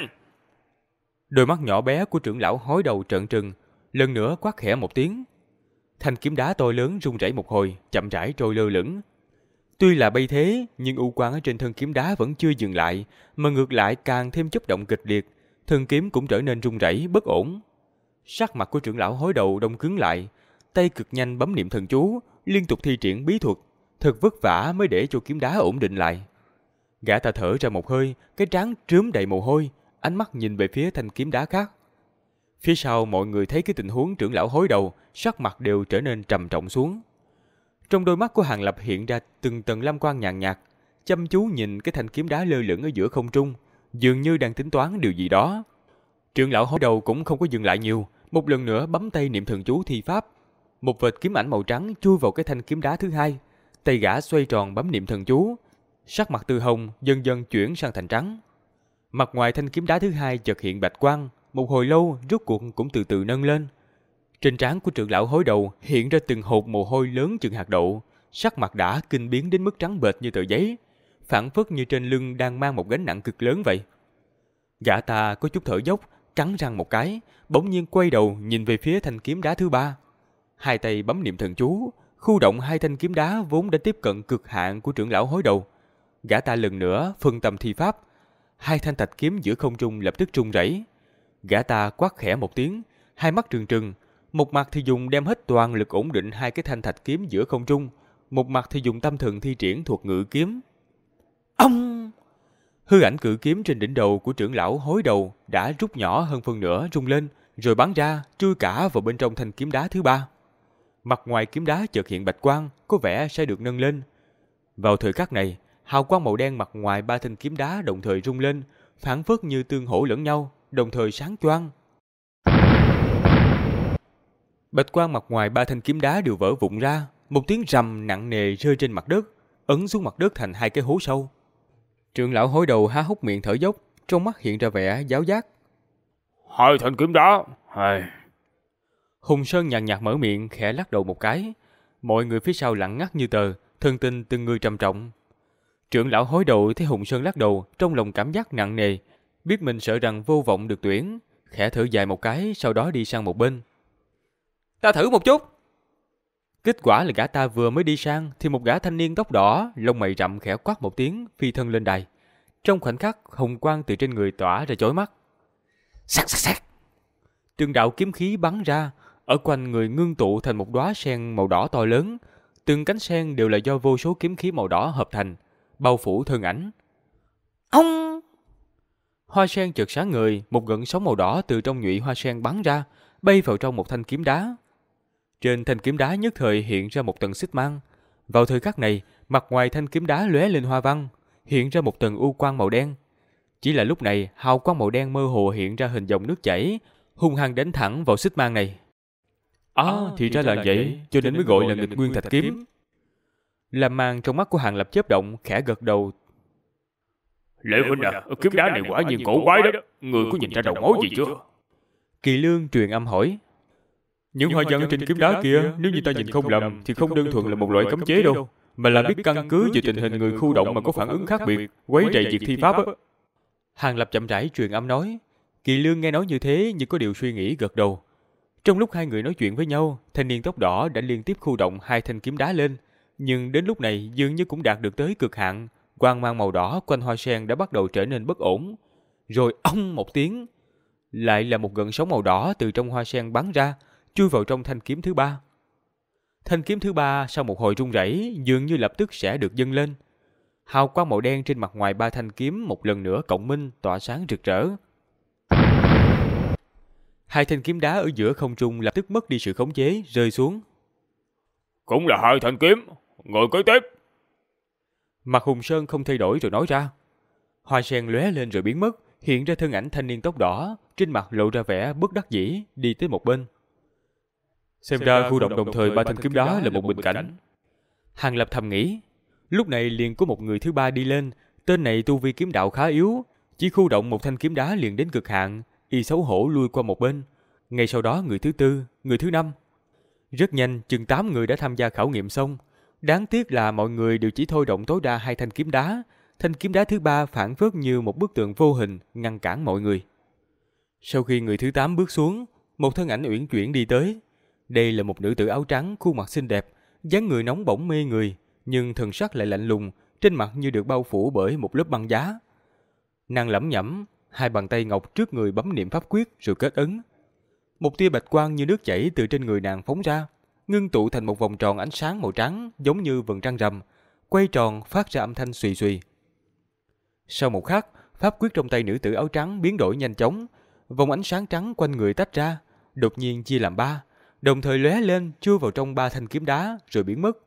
Đôi mắt nhỏ bé của trưởng lão hối đầu trợn trừng, lần nữa quát khẽ một tiếng. Thanh kiếm đá to lớn rung rẩy một hồi, chậm rãi trôi lơ lửng. Tuy là bay thế, nhưng u quang ở trên thân kiếm đá vẫn chưa dừng lại, mà ngược lại càng thêm chớp động kịch liệt, thân kiếm cũng trở nên rung rẩy bất ổn. Sắc mặt của trưởng lão hối đầu đông cứng lại, tay cực nhanh bấm niệm thần chú, liên tục thi triển bí thuật, thật vất vả mới để cho kiếm đá ổn định lại. Gã ta thở ra một hơi, cái trán trớm đầy mồ hôi, ánh mắt nhìn về phía thanh kiếm đá khác. Phía sau mọi người thấy cái tình huống trưởng lão hối đầu, sắc mặt đều trở nên trầm trọng xuống. Trong đôi mắt của Hàng Lập hiện ra từng tầng lam quang nhàn nhạt, chăm chú nhìn cái thanh kiếm đá lơ lửng ở giữa không trung, dường như đang tính toán điều gì đó. Trưởng lão hối đầu cũng không có dừng lại nhiều, một lần nữa bấm tay niệm thần chú thi pháp. Một vệt kiếm ảnh màu trắng chui vào cái thanh kiếm đá thứ hai, tay gã xoay tròn bấm niệm thần chú, sắc mặt từ hồng dần dần chuyển sang thành trắng. Mặt ngoài thanh kiếm đá thứ hai chợt hiện bạch quang, một hồi lâu rốt cuộc cũng từ từ nâng lên. Trên trán của trưởng lão hối đầu hiện ra từng hột mồ hôi lớn chừng hạt đậu, sắc mặt đã kinh biến đến mức trắng bệch như tờ giấy, phảng phất như trên lưng đang mang một gánh nặng cực lớn vậy. Gã ta có chút thở dốc, cắn răng một cái, bỗng nhiên quay đầu nhìn về phía thanh kiếm đá thứ ba. Hai tay bấm niệm thần chú, khu động hai thanh kiếm đá vốn đã tiếp cận cực hạn của trưởng lão hối đầu. Gã ta lần nữa phân tâm thi pháp, hai thanh thạch kiếm giữa không trung lập tức rung rẩy. Gã ta quát khẽ một tiếng, hai mắt trừng trừng, một mặt thì dùng đem hết toàn lực ổn định hai cái thanh thạch kiếm giữa không trung, một mặt thì dùng tâm thần thi triển thuật ngự kiếm. Ông! Hư ảnh cự kiếm trên đỉnh đầu của trưởng lão hối đầu đã rút nhỏ hơn phân nửa rung lên, rồi bắn ra, chui cả vào bên trong thanh kiếm đá thứ ba. Mặt ngoài kiếm đá chợt hiện bạch quang, có vẻ sẽ được nâng lên. Vào thời khắc này, hào quang màu đen mặt ngoài ba thanh kiếm đá đồng thời rung lên, phảng phất như tương hỗ lẫn nhau, đồng thời sáng choang. Bạch quang mặt ngoài ba thanh kiếm đá đều vỡ vụn ra, một tiếng rầm nặng nề rơi trên mặt đất, ấn xuống mặt đất thành hai cái hố sâu. Trưởng lão hối đầu há hốc miệng thở dốc, trong mắt hiện ra vẻ giáo giác. Hai thanh kiếm đá, Hùng Sơn nhàn nhạt mở miệng, khẽ lắc đầu một cái. Mọi người phía sau lặng ngắt như tờ, thân tình từng người trầm trọng. Trưởng lão hối đầu thấy Hùng Sơn lắc đầu, trong lòng cảm giác nặng nề, biết mình sợ rằng vô vọng được tuyển, khẽ thở dài một cái, sau đó đi sang một bên. Ta thử một chút. Kết quả là gã ta vừa mới đi sang thì một gã thanh niên tóc đỏ, lông mày rậm khẽ quát một tiếng, phi thân lên đài. Trong khoảnh khắc, hồng quang từ trên người tỏa ra chói mắt. Sắc sắc sắc. Từng đạo kiếm khí bắn ra, ở quanh người ngưng tụ thành một đóa sen màu đỏ to lớn. Từng cánh sen đều là do vô số kiếm khí màu đỏ hợp thành, bao phủ thân ảnh. Ông! Hoa sen chợt sáng ngời, một gợn sóng màu đỏ từ trong nhụy hoa sen bắn ra, bay vào trong một thanh kiếm đá. Trên thanh kiếm đá nhất thời hiện ra một tầng xích mang. Vào thời khắc này, mặt ngoài thanh kiếm đá lóe lên hoa văn, hiện ra một tầng u quang màu đen. Chỉ là lúc này, hào quang màu đen mơ hồ hiện ra hình dòng nước chảy, hung hăng đánh thẳng vào xích mang này. Thì ra là vậy, cho nên mới gọi là nghịch nguyên thạch kiếm. Lam mang trong mắt của Hàng Lập chớp động, khẽ gật đầu. Lệ huynh à, kiếm đá này quả nhiên cổ quái đó, người có nhìn ra đầu mối gì chưa? Kỳ Lương truyền âm hỏi. Những hoa văn trên kiếm đá kia, nếu như ta nhìn không lầm, thì không đơn thuần là một loại cấm chế đâu, mà là biết căn cứ về tình hình người khu động mà có phản ứng khác biệt, quấy rầy việc thi pháp á. Hàng Lập chậm rãi truyền âm nói. Kỳ Lương nghe nói như thế nhưng có điều suy nghĩ gật đầu. Trong lúc hai người nói chuyện với nhau, thanh niên tóc đỏ đã liên tiếp khu động hai thanh kiếm đá lên, nhưng đến lúc này dường như cũng đạt được tới cực hạn, quang mang màu đỏ quanh hoa sen đã bắt đầu trở nên bất ổn. Rồi ong một tiếng, lại là một gợn sóng màu đỏ từ trong hoa sen bắn ra, chui vào trong thanh kiếm thứ ba. Thanh kiếm thứ ba sau một hồi rung rẩy dường như lập tức sẽ được dâng lên. Hào quang màu đen trên mặt ngoài ba thanh kiếm một lần nữa cộng minh tỏa sáng rực rỡ. Hai thanh kiếm đá ở giữa không trung lập tức mất đi sự khống chế, rơi xuống. Cũng là hai thanh kiếm, người kế tiếp. Mặt Hùng Sơn không thay đổi rồi nói ra. Hoa sen lóe lên rồi biến mất, hiện ra thân ảnh thanh niên tóc đỏ, trên mặt lộ ra vẻ bất đắc dĩ, đi tới một bên. Xem ra khu động đồng thời ba thanh kiếm đá là một bình cảnh. Hàng Lập thầm nghĩ. Lúc này liền có một người thứ ba đi lên, tên này tu vi kiếm đạo khá yếu, chỉ khu động một thanh kiếm đá liền đến cực hạn, y xấu hổ lui qua một bên. Ngay sau đó người thứ tư, người thứ năm. Rất nhanh, chừng 8 người đã tham gia khảo nghiệm xong. Đáng tiếc là mọi người đều chỉ thôi động tối đa hai thanh kiếm đá. Thanh kiếm đá thứ ba phản phất như một bức tường vô hình ngăn cản mọi người. Sau khi người thứ 8 bước xuống, một thân ảnh uyển chuyển đi tới. Đây là một nữ tử áo trắng, khuôn mặt xinh đẹp, dáng người nóng bỏng mê người, nhưng thần sắc lại lạnh lùng, trên mặt như được bao phủ bởi một lớp băng giá. Nàng lẩm nhẩm, hai bàn tay ngọc trước người bấm niệm pháp quyết rồi kết ấn. Một tia bạch quang như nước chảy từ trên người nàng phóng ra, ngưng tụ thành một vòng tròn ánh sáng màu trắng giống như vầng trăng rằm, quay tròn phát ra âm thanh xùy xùy. Sau một khắc, pháp quyết trong tay nữ tử áo trắng biến đổi nhanh chóng, vòng ánh sáng trắng quanh người tách ra, đột nhiên chia làm ba, đồng thời lóe lên chui vào trong ba thanh kiếm đá rồi biến mất.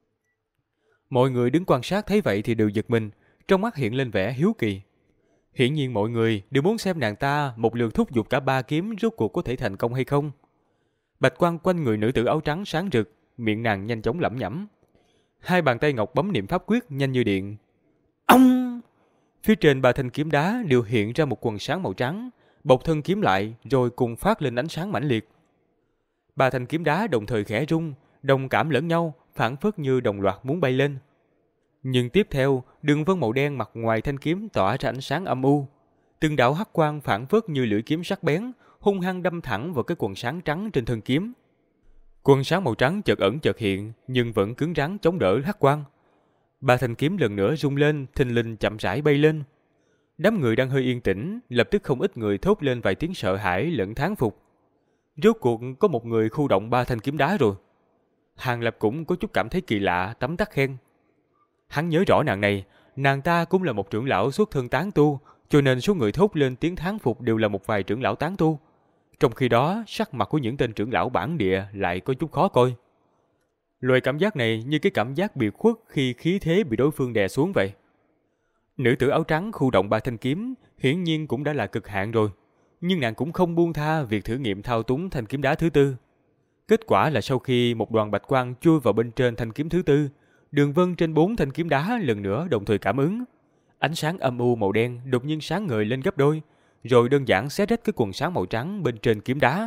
Mọi người đứng quan sát thấy vậy thì đều giật mình, trong mắt hiện lên vẻ hiếu kỳ. Hiển nhiên mọi người đều muốn xem nàng ta một lượt thúc giục cả ba kiếm rốt cuộc có thể thành công hay không. Bạch quang quanh người nữ tử áo trắng sáng rực, miệng nàng nhanh chóng lẩm nhẩm. Hai bàn tay ngọc bấm niệm pháp quyết nhanh như điện. Ông! Phía trên ba thanh kiếm đá đều hiện ra một quần sáng màu trắng, bọc thân kiếm lại rồi cùng phát lên ánh sáng mãnh liệt. Ba thanh kiếm đá đồng thời khẽ rung, đồng cảm lẫn nhau, phảng phất như đồng loạt muốn bay lên. Nhưng tiếp theo, đường vân màu đen mặt ngoài thanh kiếm tỏa ra ánh sáng âm u. Từng đạo hắc quang phảng phất như lưỡi kiếm sắc bén, hung hăng đâm thẳng vào cái quần sáng trắng trên thân kiếm. Quần sáng màu trắng chợt ẩn chợt hiện, nhưng vẫn cứng rắn chống đỡ hắc quang. Ba thanh kiếm lần nữa rung lên, thình lình chậm rãi bay lên. Đám người đang hơi yên tĩnh, lập tức không ít người thốt lên vài tiếng sợ hãi lẫn thán phục. Rốt cuộc có một người khu động ba thanh kiếm đá rồi. Hàng Lập cũng có chút cảm thấy kỳ lạ, tấm tắc khen. Hắn nhớ rõ nàng ta cũng là một trưởng lão xuất thân tán tu, cho nên số người thốt lên tiếng thán phục đều là một vài trưởng lão tán tu. Trong khi đó, sắc mặt của những tên trưởng lão bản địa lại có chút khó coi. Loại cảm giác này như cái cảm giác biệt khuất khi khí thế bị đối phương đè xuống vậy. Nữ tử áo trắng khu động ba thanh kiếm, hiển nhiên cũng đã là cực hạn rồi, nhưng nàng cũng không buông tha việc thử nghiệm thao túng thanh kiếm đá thứ tư. Kết quả là sau khi một đoàn bạch quang chui vào bên trên thanh kiếm thứ tư, đường vân trên 4 thanh kiếm đá lần nữa đồng thời cảm ứng. Ánh sáng âm u màu đen đột nhiên sáng ngời lên gấp đôi, rồi đơn giản xé rách cái quần sáng màu trắng bên trên kiếm đá.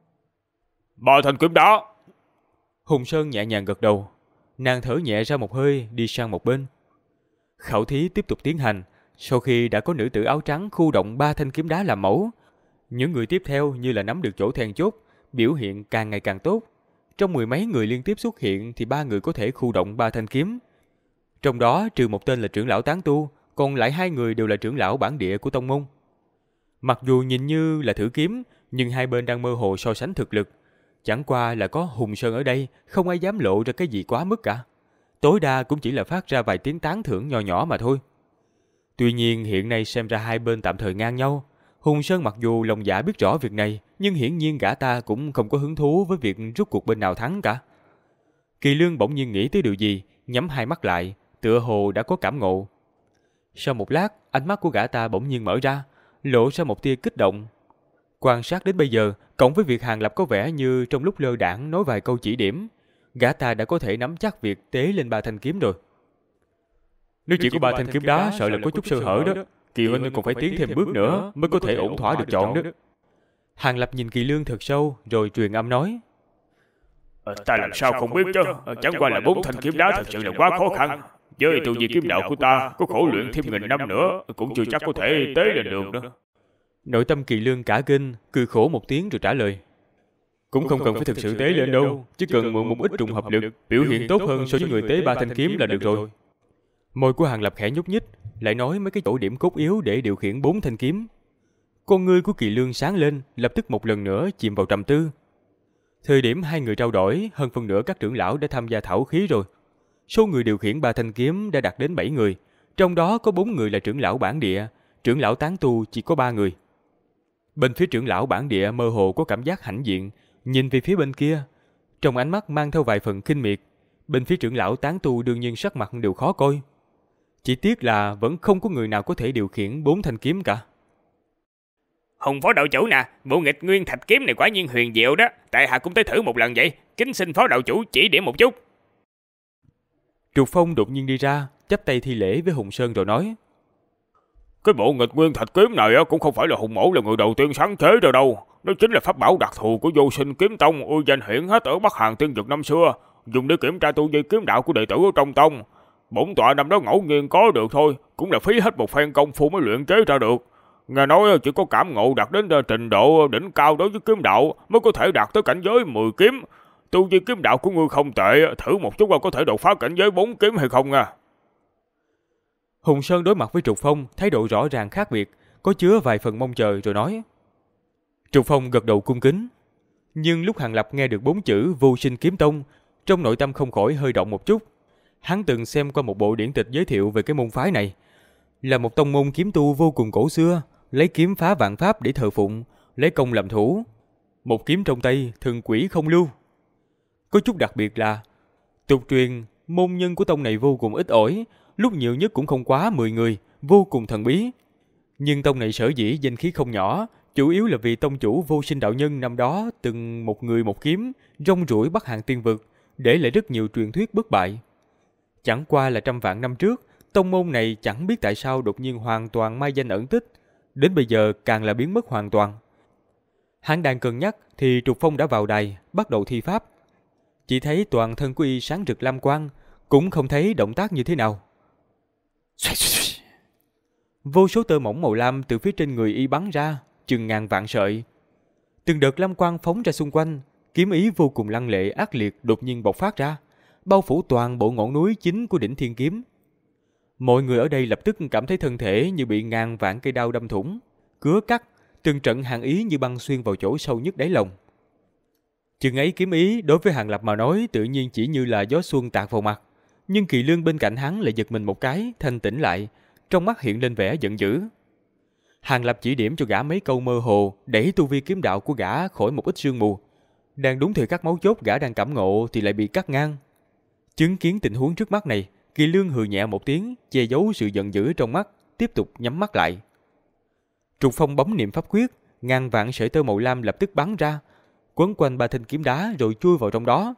Ba thanh kiếm đá! Hùng Sơn nhẹ nhàng gật đầu, nàng thở nhẹ ra một hơi đi sang một bên. Khảo thí tiếp tục tiến hành, sau khi đã có nữ tử áo trắng khu động ba thanh kiếm đá làm mẫu, những người tiếp theo như là nắm được chỗ then chốt, biểu hiện càng ngày càng tốt. Trong 10 mấy người liên tiếp xuất hiện thì 3 người có thể khu động 3 thanh kiếm. Trong đó trừ một tên là trưởng lão tán tu, còn lại 2 người đều là trưởng lão bản địa của tông môn. Mặc dù nhìn như là thử kiếm, nhưng hai bên đang mơ hồ so sánh thực lực. Chẳng qua là có Hùng Sơn ở đây, không ai dám lộ ra cái gì quá mức cả. Tối đa cũng chỉ là phát ra vài tiếng tán thưởng nhỏ nhỏ mà thôi. Tuy nhiên hiện nay xem ra hai bên tạm thời ngang nhau. Hùng Sơn mặc dù lòng dạ biết rõ việc này, nhưng hiển nhiên gã ta cũng không có hứng thú với việc rút cuộc bên nào thắng cả. Kỳ Lương bỗng nhiên nghĩ tới điều gì, nhắm hai mắt lại, tựa hồ đã có cảm ngộ. Sau một lát, ánh mắt của gã ta bỗng nhiên mở ra, lộ ra một tia kích động. Quan sát đến bây giờ, cộng với việc Hàng Lập có vẻ như trong lúc lơ đãng nói vài câu chỉ điểm, gã ta đã có thể nắm chắc việc tế lên 3 thanh kiếm rồi. Nếu chỉ có 3 thanh kiếm đá sợ là có chút sơ hở đó, Kỳ huynh còn phải tiến thêm bước nữa mới có thể ổn thỏa được chọn đó. Hàng Lập nhìn Kỳ Lương thật sâu rồi truyền âm nói. Ta làm sao không biết chứ, chẳng qua là 4 thanh kiếm đá thật sự là quá khó khăn. Với tu vi kiếm đạo của ta, có khổ luyện thêm 1000 năm nữa cũng chưa chắc có thể tế lên đường nữa. Nội tâm Kỳ Lương cả kinh, cười khổ một tiếng rồi trả lời. Cũng không cần phải thực sự tế lên đâu, chỉ cần mượn một ít trùng hợp lực, biểu hiện tốt hơn so với người tế 3 thanh kiếm là được rồi. Môi của Hàng Lập khẽ nhúc nhích, lại nói mấy cái chỗ điểm cốt yếu để điều khiển 4 thanh kiếm. Con ngươi của Kỳ Lương sáng lên, lập tức một lần nữa chìm vào trầm tư. Thời điểm hai người trao đổi, hơn phân nửa các trưởng lão đã tham gia thảo khí rồi. Số người điều khiển 3 thanh kiếm đã đạt đến 7 người, trong đó có 4 người là trưởng lão bản địa, trưởng lão tán tu chỉ có 3 người. Bên phía trưởng lão bản địa mơ hồ có cảm giác hãnh diện, nhìn về phía bên kia, trong ánh mắt mang theo vài phần khinh miệt. Bên phía trưởng lão tán tu đương nhiên sắc mặt đều khó coi. Chỉ tiếc là vẫn không có người nào có thể điều khiển 4 thanh kiếm cả. Hùng phó đạo chủ nè, bộ nghịch nguyên thạch kiếm này quả nhiên huyền diệu đó, tại hạ cũng tới thử một lần vậy, kính xin phó đạo chủ chỉ điểm một chút. Trục Phong đột nhiên đi ra, chắp tay thi lễ với Hùng Sơn rồi nói. Cái bộ nghịch nguyên thạch kiếm này cũng không phải là Hùng mỗ là người đầu tiên sáng chế rồi đâu, nó chính là pháp bảo đặc thù của Vô Sinh Kiếm Tông, uy danh hiển hết ở Bắc Hàn Tiên Dực năm xưa, dùng để kiểm tra tu vi kiếm đạo của đệ tử ở trong tông. Bổn tọa năm đó ngẫu nhiên có được thôi, cũng là phí hết một phen công phu mới luyện chế ra được. Nghe nói chỉ có cảm ngộ đạt đến trình độ đỉnh cao đối với kiếm đạo mới có thể đạt tới cảnh giới 10 kiếm. Tu vi kiếm đạo của ngươi không tệ, thử một chút có thể đột phá cảnh giới 4 kiếm hay không nha. Hùng Sơn đối mặt với Trục Phong, thái độ rõ ràng khác biệt, có chứa vài phần mong chờ rồi nói. Trục Phong gật đầu cung kính. Nhưng lúc Hàng Lập nghe được 4 chữ Vô Sinh Kiếm Tông, trong nội tâm không khỏi hơi động một chút. Hắn từng xem qua một bộ điển tịch giới thiệu về cái môn phái này. Là một tông môn kiếm tu vô cùng cổ xưa, lấy kiếm phá vạn pháp để thờ phụng, lấy công làm thủ. Một kiếm trong tay, thần quỷ không lưu. Có chút đặc biệt là, tục truyền, môn nhân của tông này vô cùng ít ỏi, lúc nhiều nhất cũng không quá 10 người, vô cùng thần bí. Nhưng tông này sở dĩ danh khí không nhỏ, chủ yếu là vì tông chủ Vô Sinh đạo nhân năm đó từng một người một kiếm, rong ruổi Bắc Hàn Tiên Vực, để lại rất nhiều truyền thuyết bất bại. Chẳng qua là trăm vạn năm trước, tông môn này chẳng biết tại sao đột nhiên hoàn toàn mai danh ẩn tích, đến bây giờ càng là biến mất hoàn toàn. Hắn đang cân nhắc thì Trục Phong đã vào đài, bắt đầu thi pháp. Chỉ thấy toàn thân của y sáng rực lam quang, cũng không thấy động tác như thế nào. Vô số tơ mỏng màu lam từ phía trên người y bắn ra, chừng ngàn vạn sợi. Từng đợt lam quang phóng ra xung quanh, kiếm ý vô cùng lăng lệ ác liệt đột nhiên bộc phát ra, bao phủ toàn bộ ngọn núi chính của đỉnh Thiên Kiếm. Mọi người ở đây lập tức cảm thấy thân thể như bị ngàn vạn cây đao đâm thủng, cứa cắt, từng trận hàn ý như băng xuyên vào chỗ sâu nhất đáy lòng. Chừng ấy kiếm ý đối với Hàng Lập mà nói tự nhiên chỉ như là gió xuân tạt vào mặt, nhưng Kỳ Lương bên cạnh hắn lại giật mình một cái, thanh tỉnh lại, trong mắt hiện lên vẻ giận dữ. Hàng Lập chỉ điểm cho gã mấy câu mơ hồ, đẩy tu vi kiếm đạo của gã khỏi một ít sương mù. Đang đúng thời khắc máu chốt gã đang cảm ngộ thì lại bị cắt ngang. Chứng kiến tình huống trước mắt này, Kỳ Lương hừ nhẹ một tiếng, che giấu sự giận dữ trong mắt, tiếp tục nhắm mắt lại. Trục Phong bấm niệm pháp quyết, ngàn vạn sợi tơ màu lam lập tức bắn ra, quấn quanh 3 thanh kiếm đá rồi chui vào trong đó.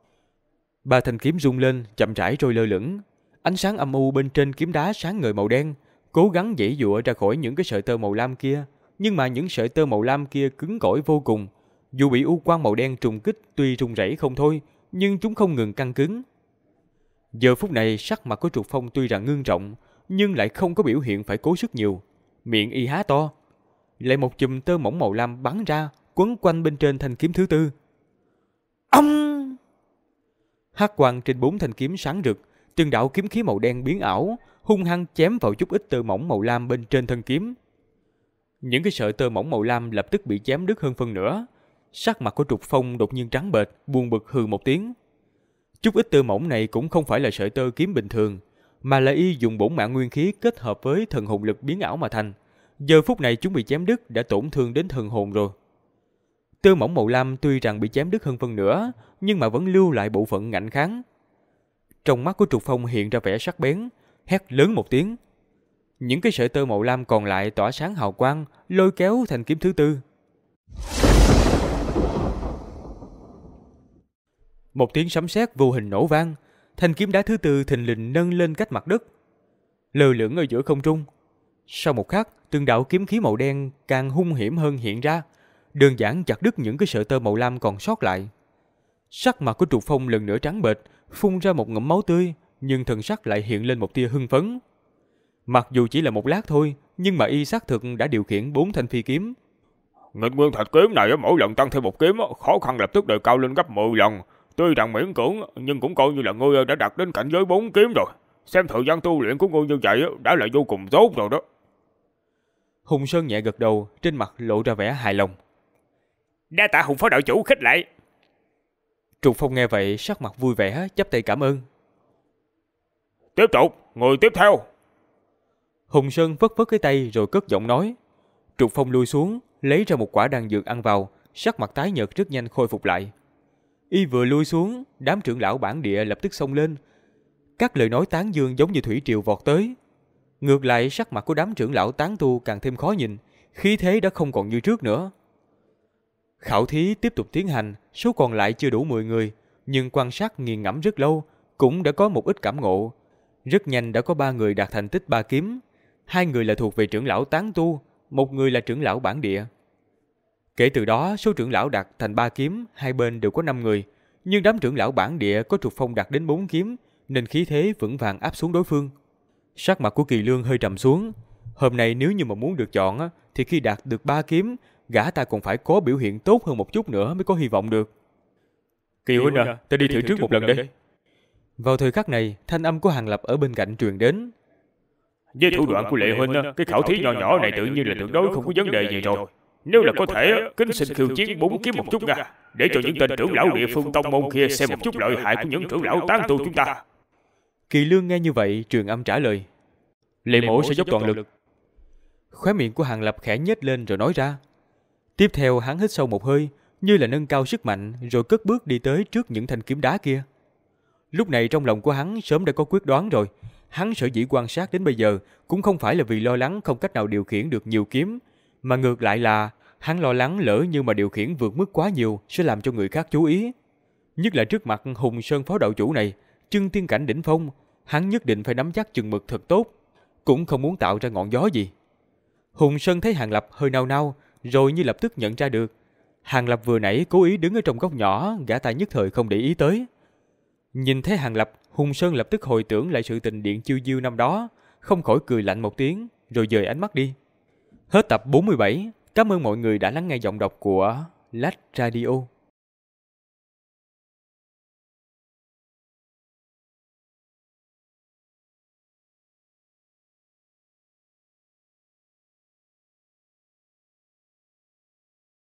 3 thanh kiếm rung lên, chậm rãi trôi lơ lửng. Ánh sáng âm u bên trên kiếm đá sáng ngời màu đen, cố gắng giãy giụa ra khỏi những cái sợi tơ màu lam kia, nhưng mà những sợi tơ màu lam kia cứng cỏi vô cùng. Dù bị u quang màu đen trùng kích tuy rung rẩy không thôi, nhưng chúng không ngừng căng cứng. Giờ phút này sắc mặt của Trục Phong tuy rằng ngưng trọng, nhưng lại không có biểu hiện phải cố sức nhiều. Miệng y há to, lại một chùm tơ mỏng màu lam bắn ra, quấn quanh bên trên thanh kiếm thứ tư. Ông! Hắc quang trên 4 thanh kiếm sáng rực, từng đạo kiếm khí màu đen biến ảo, hung hăng chém vào chút ít tơ mỏng màu lam bên trên thân kiếm. Những cái sợi tơ mỏng màu lam lập tức bị chém đứt hơn phân nửa. Sắc mặt của Trục Phong đột nhiên trắng bệch, buồn bực hừ một tiếng. Chút ít tơ mỏng này cũng không phải là sợi tơ kiếm bình thường, mà là y dùng bổn mạng nguyên khí kết hợp với thần hồn lực biến ảo mà thành. Giờ phút này chúng bị chém đứt đã tổn thương đến thần hồn rồi. Tơ mỏng màu lam tuy rằng bị chém đứt hơn phân nửa, nhưng mà vẫn lưu lại bộ phận ngạnh kháng. Trong mắt của Trục Phong hiện ra vẻ sắc bén, hét lớn một tiếng. Những cái sợi tơ màu lam còn lại tỏa sáng hào quang, lôi kéo thanh kiếm thứ tư. Một tiếng sấm sét vô hình nổ vang, thanh kiếm đá thứ tư thình lình nâng lên cách mặt đất, lơ lửng ở giữa không trung. Sau một khắc, từng đạo kiếm khí màu đen càng hung hiểm hơn hiện ra, đơn giản chặt đứt những cái sợi tơ màu lam còn sót lại. Sắc mặt của Trục Phong lần nữa trắng bệch, phun ra một ngụm máu tươi, nhưng thần sắc lại hiện lên một tia hưng phấn. Mặc dù chỉ là một lát thôi, nhưng mà y xác thực đã điều khiển 4 thanh phi kiếm. Nghịch nguyên thạch kiếm này mỗi lần tăng thêm một kiếm, khó khăn lập tức đề cao lên gấp 10 lần. Tuy rằng miễn cưỡng, nhưng cũng coi như là ngươi đã đạt đến cảnh giới 4 kiếm rồi. Xem thời gian tu luyện của ngươi như vậy đã là vô cùng tốt rồi đó. Hùng Sơn nhẹ gật đầu, trên mặt lộ ra vẻ hài lòng. Đa tạ Hùng phó đạo chủ khích lệ. Trục Phong nghe vậy sắc mặt vui vẻ, chắp tay cảm ơn. Tiếp tục, người tiếp theo. Hùng Sơn phất phất cái tay rồi cất giọng nói. Trục Phong lui xuống, lấy ra một quả đan dược ăn vào, sắc mặt tái nhợt rất nhanh khôi phục lại. Y vừa lui xuống, đám trưởng lão bản địa lập tức xông lên. Các lời nói tán dương giống như thủy triều vọt tới. Ngược lại, sắc mặt của đám trưởng lão tán tu càng thêm khó nhìn, khí thế đã không còn như trước nữa. Khảo thí tiếp tục tiến hành, số còn lại chưa đủ 10 người, nhưng quan sát nghiền ngẫm rất lâu, cũng đã có một ít cảm ngộ. Rất nhanh đã có 3 người đạt thành tích 3 kiếm, 2 người là thuộc về trưởng lão tán tu, 1 người là trưởng lão bản địa. Kể từ đó, số trưởng lão đạt thành 3 kiếm, hai bên đều có 5 người, nhưng đám trưởng lão bản địa có Trục Phong đạt đến 4 kiếm, nên khí thế vững vàng áp xuống đối phương. Sắc mặt của Kỳ Lương hơi trầm xuống. Hôm nay nếu như mà muốn được chọn thì khi đạt được 3 kiếm, gã ta còn phải có biểu hiện tốt hơn một chút nữa mới có hy vọng được. Kỳ huynh à, ta đi thử trước một lần đây. Vào thời khắc này, thanh âm của Hàng Lập ở bên cạnh truyền đến. Với thủ đoạn của Lệ huynh, cái khảo thí nhỏ nhỏ này tự nhiên là tuyệt đối không có vấn đề gì rồi. Nếu là có thể, kính xin khiêu chiến 4 kiếm một chút nha, để cho những tên trưởng lão địa phương tông môn kia xem một chút lợi hại của những trưởng lão tán tu chúng ta. Kỳ Lương nghe như vậy, truyền âm trả lời. Lệ mổ sẽ dốc toàn lực. Khóe miệng của Hàng Lập khẽ nhếch lên rồi nói ra. Tiếp theo hắn hít sâu một hơi, như là nâng cao sức mạnh, rồi cất bước đi tới trước những thanh kiếm đá kia. Lúc này trong lòng của hắn sớm đã có quyết đoán rồi. Hắn sở dĩ quan sát đến bây giờ cũng không phải là vì lo lắng không cách nào điều khiển được nhiều kiếm, mà ngược lại là hắn lo lắng lỡ như mà điều khiển vượt mức quá nhiều sẽ làm cho người khác chú ý. Nhất là trước mặt Hùng Sơn phó đạo chủ này, chân tiên cảnh đỉnh phong, hắn nhất định phải nắm chắc chừng mực thật tốt, cũng không muốn tạo ra ngọn gió gì. Hùng Sơn thấy Hàng Lập hơi nao nao, rồi như lập tức nhận ra được. Hàng Lập vừa nãy cố ý đứng ở trong góc nhỏ, gã ta nhất thời không để ý tới. Nhìn thấy Hàng Lập, Hùng Sơn lập tức hồi tưởng lại sự tình Điện Chiêu Diêu năm đó, không khỏi cười lạnh một tiếng, rồi dời ánh mắt đi. Hết tập 47, cảm ơn mọi người đã lắng nghe giọng đọc của Lách Radio.